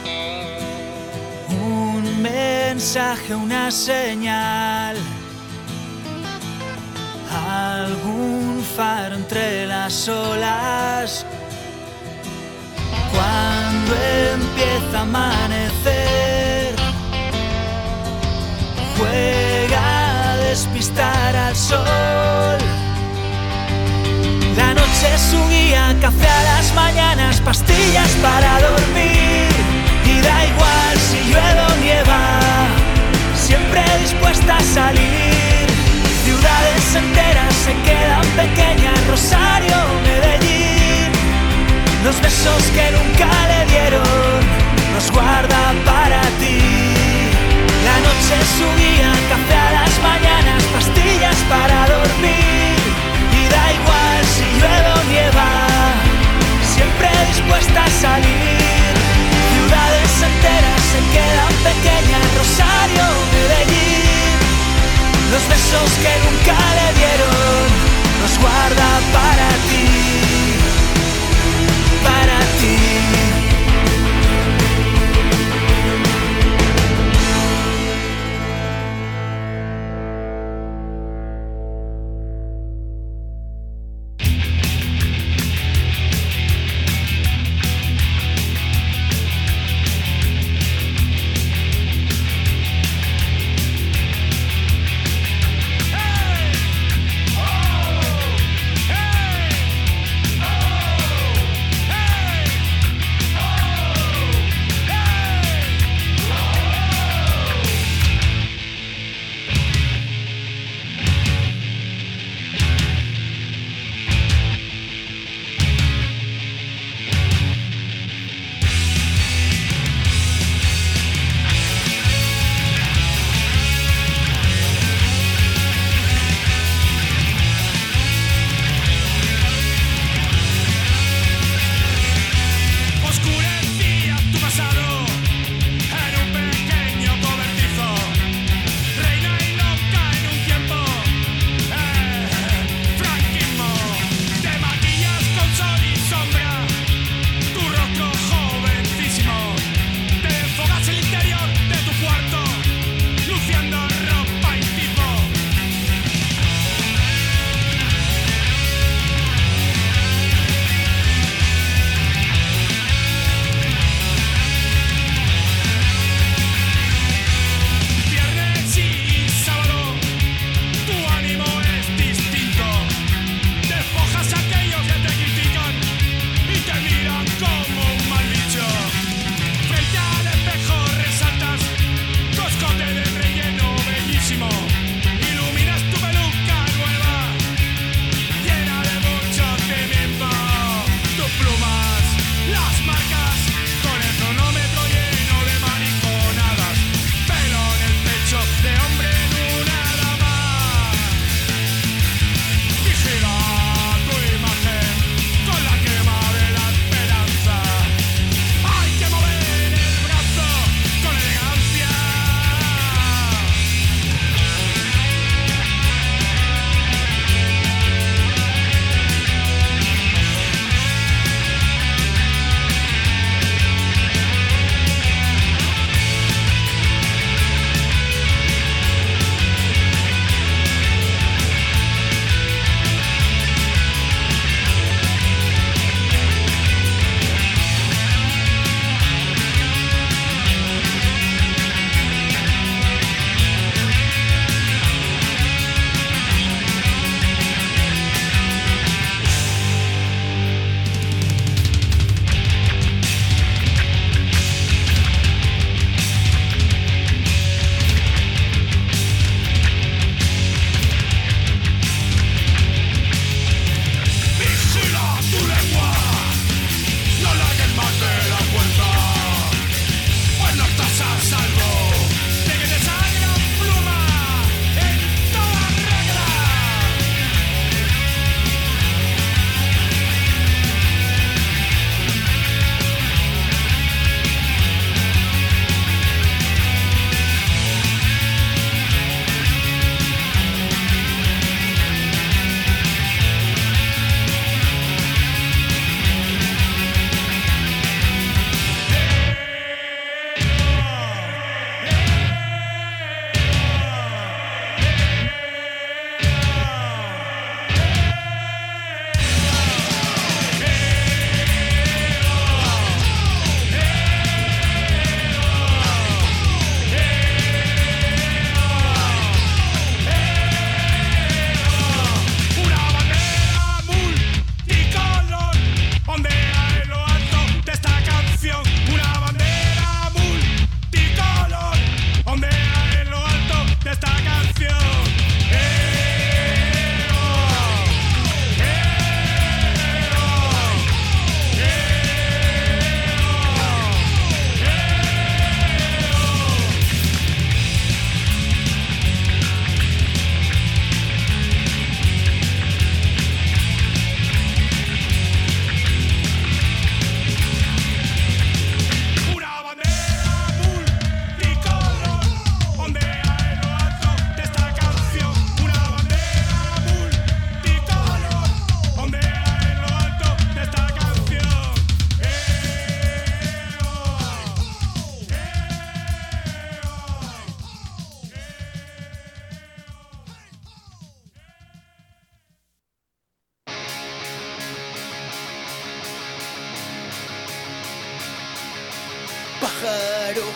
un mensaje, una señal, algún faro entre las olas. Cuando empieza a amanecer, juega a despistar al sol. La noche es su guía, café a las mañanas, pastillas para dormir. Y da igual si llueve o nieva, siempre dispuesta a salir. Ciudades enteras se quedan pequeñas, Rosario, Medellín. Los besos que nunca le dieron los guarda para ti. La noche es su guía, café a las mañanas, pastillas para dormir. Y da igual si llueve o nieva, siempre dispuesta a salir. Ciudades enteras se quedan pequeñas, Rosario, Medellín. Los besos que nunca le dieron los guarda para ti, para ti.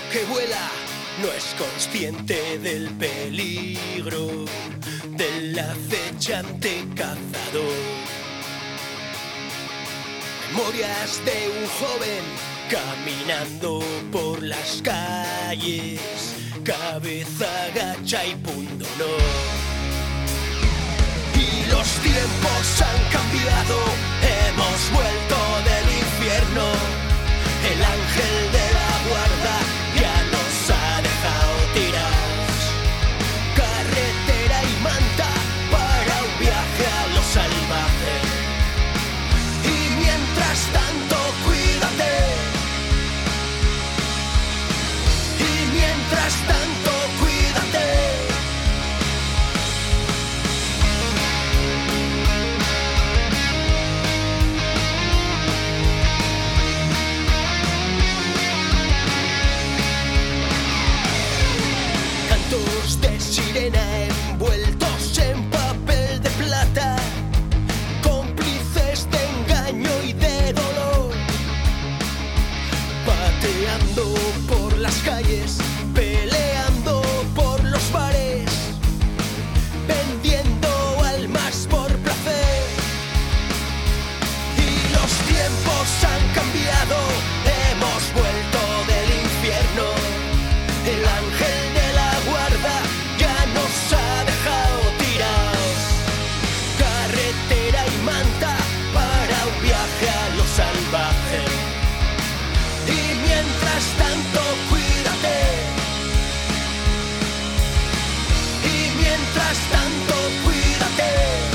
que vuela no es consciente del peligro del acechante cazador. Memorias de un joven caminando por las calles, cabeza agacha y pundonor. Y los tiempos han cambiado, hemos vuelto del infierno. El ángel de la guarda ya nos ha dejado tirados. Carretera y manta para un viaje a lo salvaje. Y mientras tanto cuídate. Y mientras tanto cuídate. De sirena envueltos en papel de plata, cómplices de engaño y de dolor, pateando por las calles, peleando por los bares, vendiendo almas por placer. Y los tiempos han cambiado, hemos vuelto del infierno. El ángel de la guarda ya nos ha dejado tirados. Carretera y manta para un viaje a lo salvaje. Y mientras tanto cuídate. Y mientras tanto cuídate.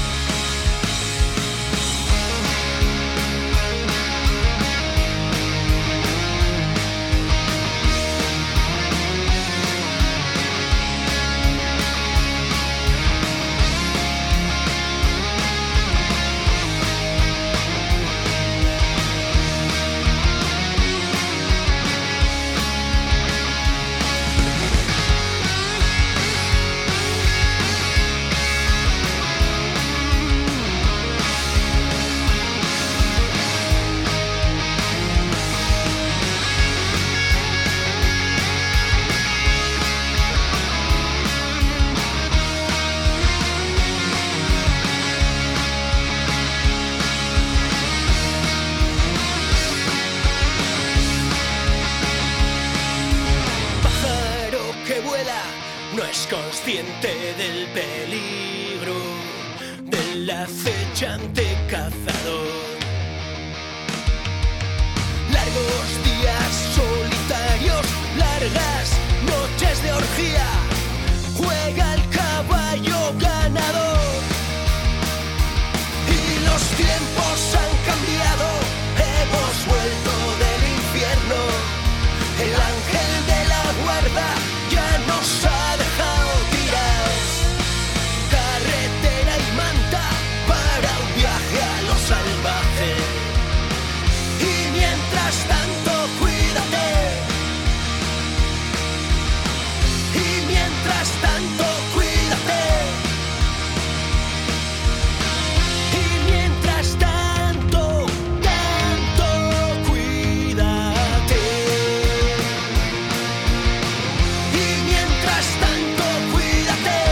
Consciente del peligro del acechante cazador. Largos días solitarios, largas noches de orgía, juega el caballo ganador. Y los tiempos han cambiado, hemos vuelto del infierno. El ángel de la guarda ya nos ha dejado tirados. Carretera y manta para un viaje a lo salvaje. Y mientras tanto cuídate. Y mientras tanto cuídate. Y mientras tanto, tanto cuídate. Y mientras tanto cuídate.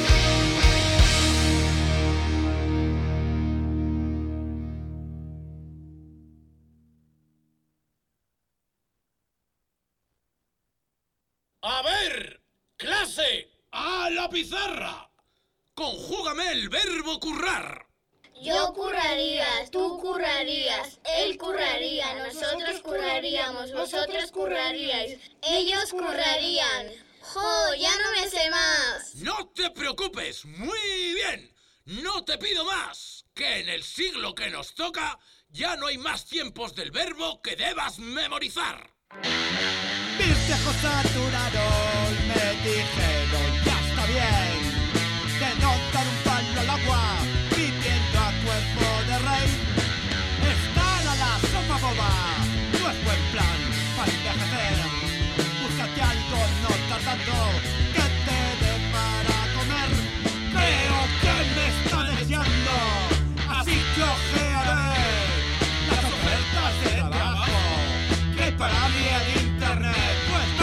A ver, clase, a la pizarra. Conjúgame el verbo currar. Yo curraría, tú currarías, él curraría, nosotros curraríamos, vosotros curraríais, ellos currarían. ¡Jo, ya no me sé más! No te preocupes, muy bien. No te pido más, que en el siglo que nos toca ya no hay más tiempos del verbo que debas memorizar. Mis viejos saturaron, me dijeron, ya está bien, de no dar un palo al agua, viviendo a cuerpo de rey. Estar a la sopa boba, no es buen plan para envejecer. Búscate algo no tardando, que te dé para comer. Creo que me está deseando, así que ojearé las ofertas de trabajo, que para mí el internet pues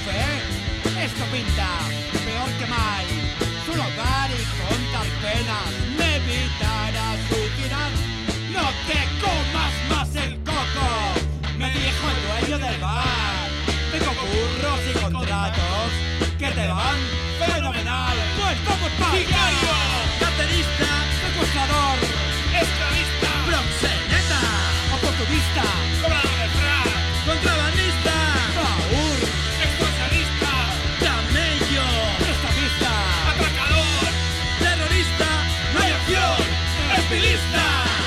jefe, ¿eh? Esto pinta peor que mal. Solo dar y contar penas me evitará suicidar. No te comas más el coco, me dijo el dueño del bar. Tengo curros y contratos que te van fenomenal. Pues vamos para Sicario, carterista, secuestrador, esclavista, proxeneta, oportunista, cobrador de frac, contrabandista, baúl, extorsionista, camello, prestamista, atracador, terrorista, no hay opción, estilista.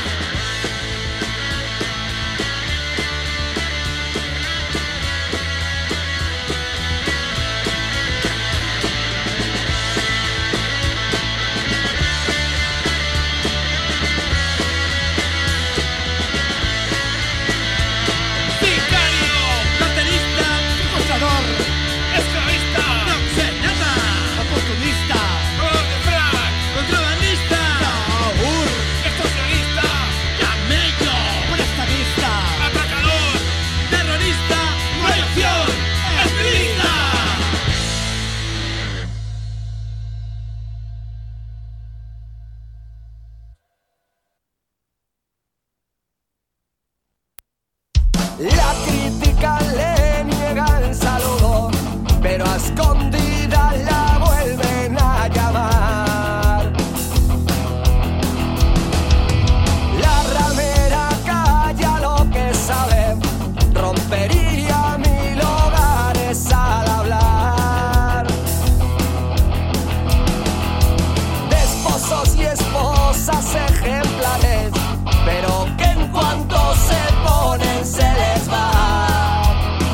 esclavista, proxeneta, oportunista, cobrador de frac, contrabandista, baúl, extorsionista, camello, prestamista, atracador, terrorista, no hay opción, estilista. La crítica le niega el saludo, pero a escondidas la vuelven a llamar. La ramera calla lo que sabe, rompería mil hogares al hablar. De esposos y esposas ejemplares, pero que en cuanto se ponen se les va.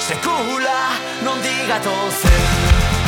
sekula nondik gatozen.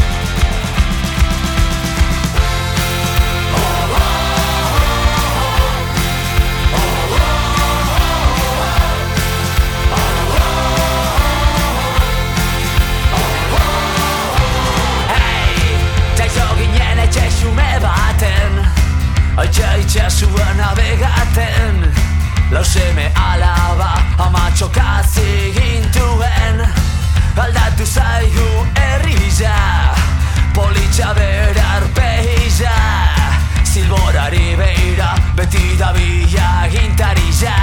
Xume baten, aitxe itxasua navegaten, lau seme alaba amatxokazi gintuen, aldatu zaigu herria, politxa berar peia, zilborari beira, beti da bila gintarilla.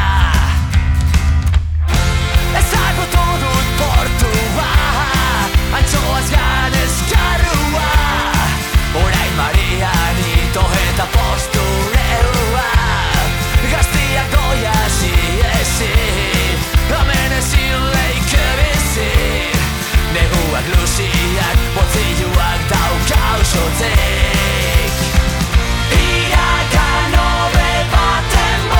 Ezagutu dut portua, antxoaz ganez karrua, orain Marianito eta postureua, gaztiak goia ziezi, amen ezin leike bizi, neguak luziak, botzilluak daukausotik. Irakan hobe baten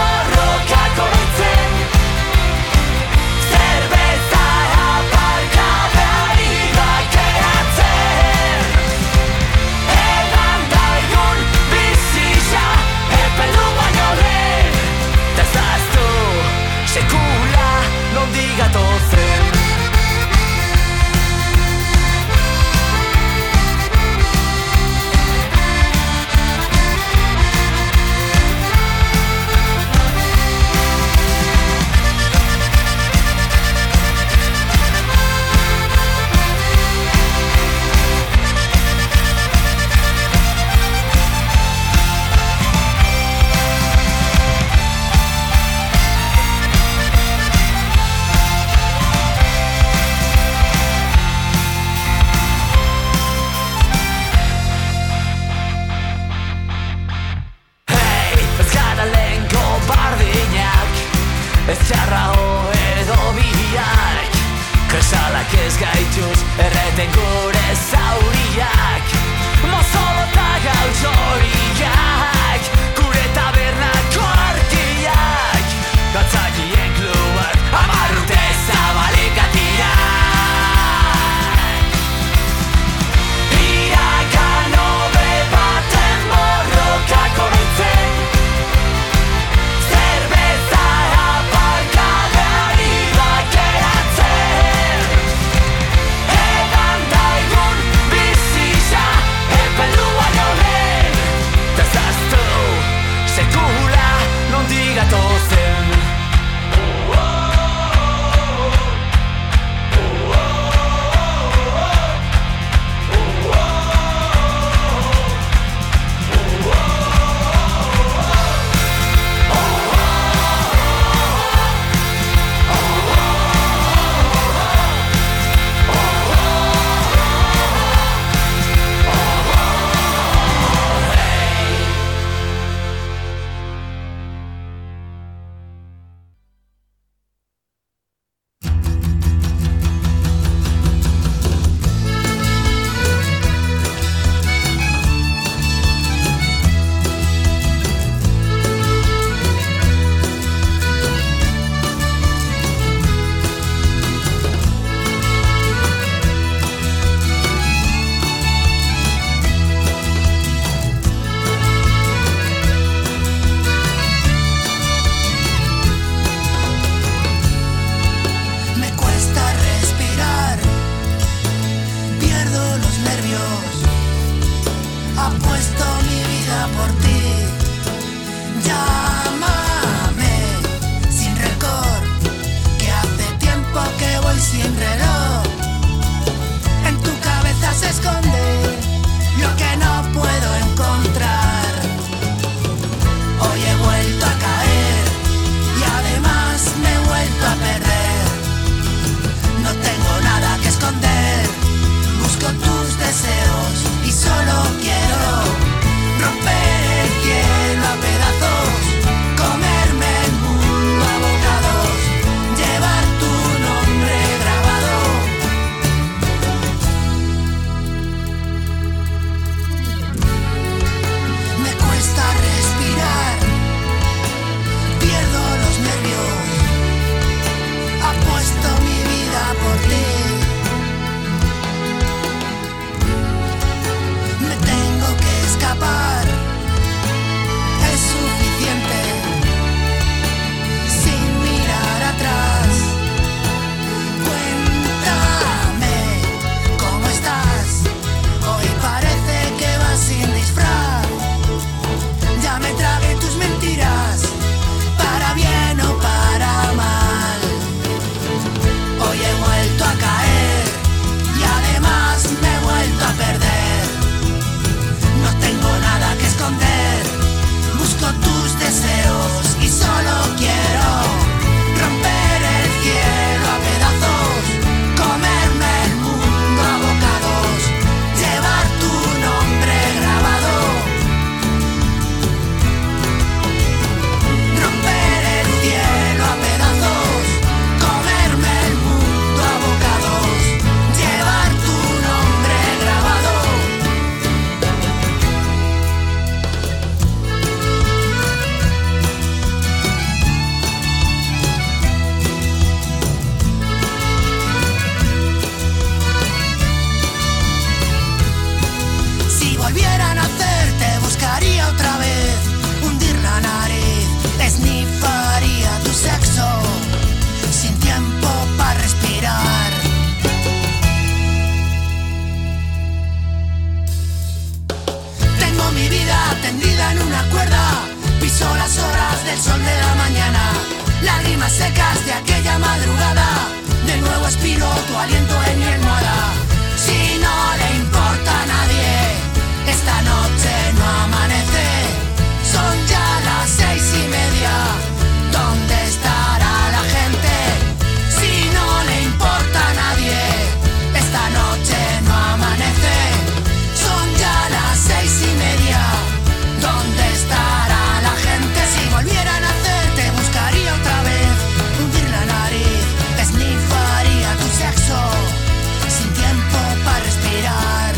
tendida en una cuerda, piso las horas del sol de la mañana, lágrimas secas de aquella madrugada, de nuevo aspiro tu aliento en mi almohada. Si no le importa a nadie, esta noche no amanece, son ya las seis y media, ¿dónde estará la gente? Si no le importa a nadie, esta noche no amanece, son ya las seis y media, ¿dónde estará la gente? Si volviera a nacer te buscaría otra vez, hundir la nariz, esnifaría tu sexo, sin tiempo para respirar.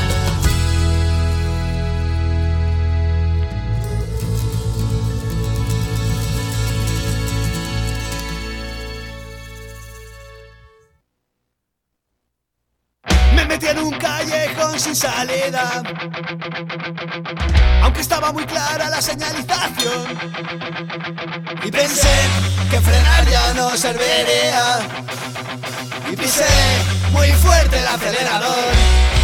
Me metí en un callejón sin salida, aunque estaba muy clara la señalización, y pensé que frenar ya no serviría, y pisé muy fuerte el acelerador.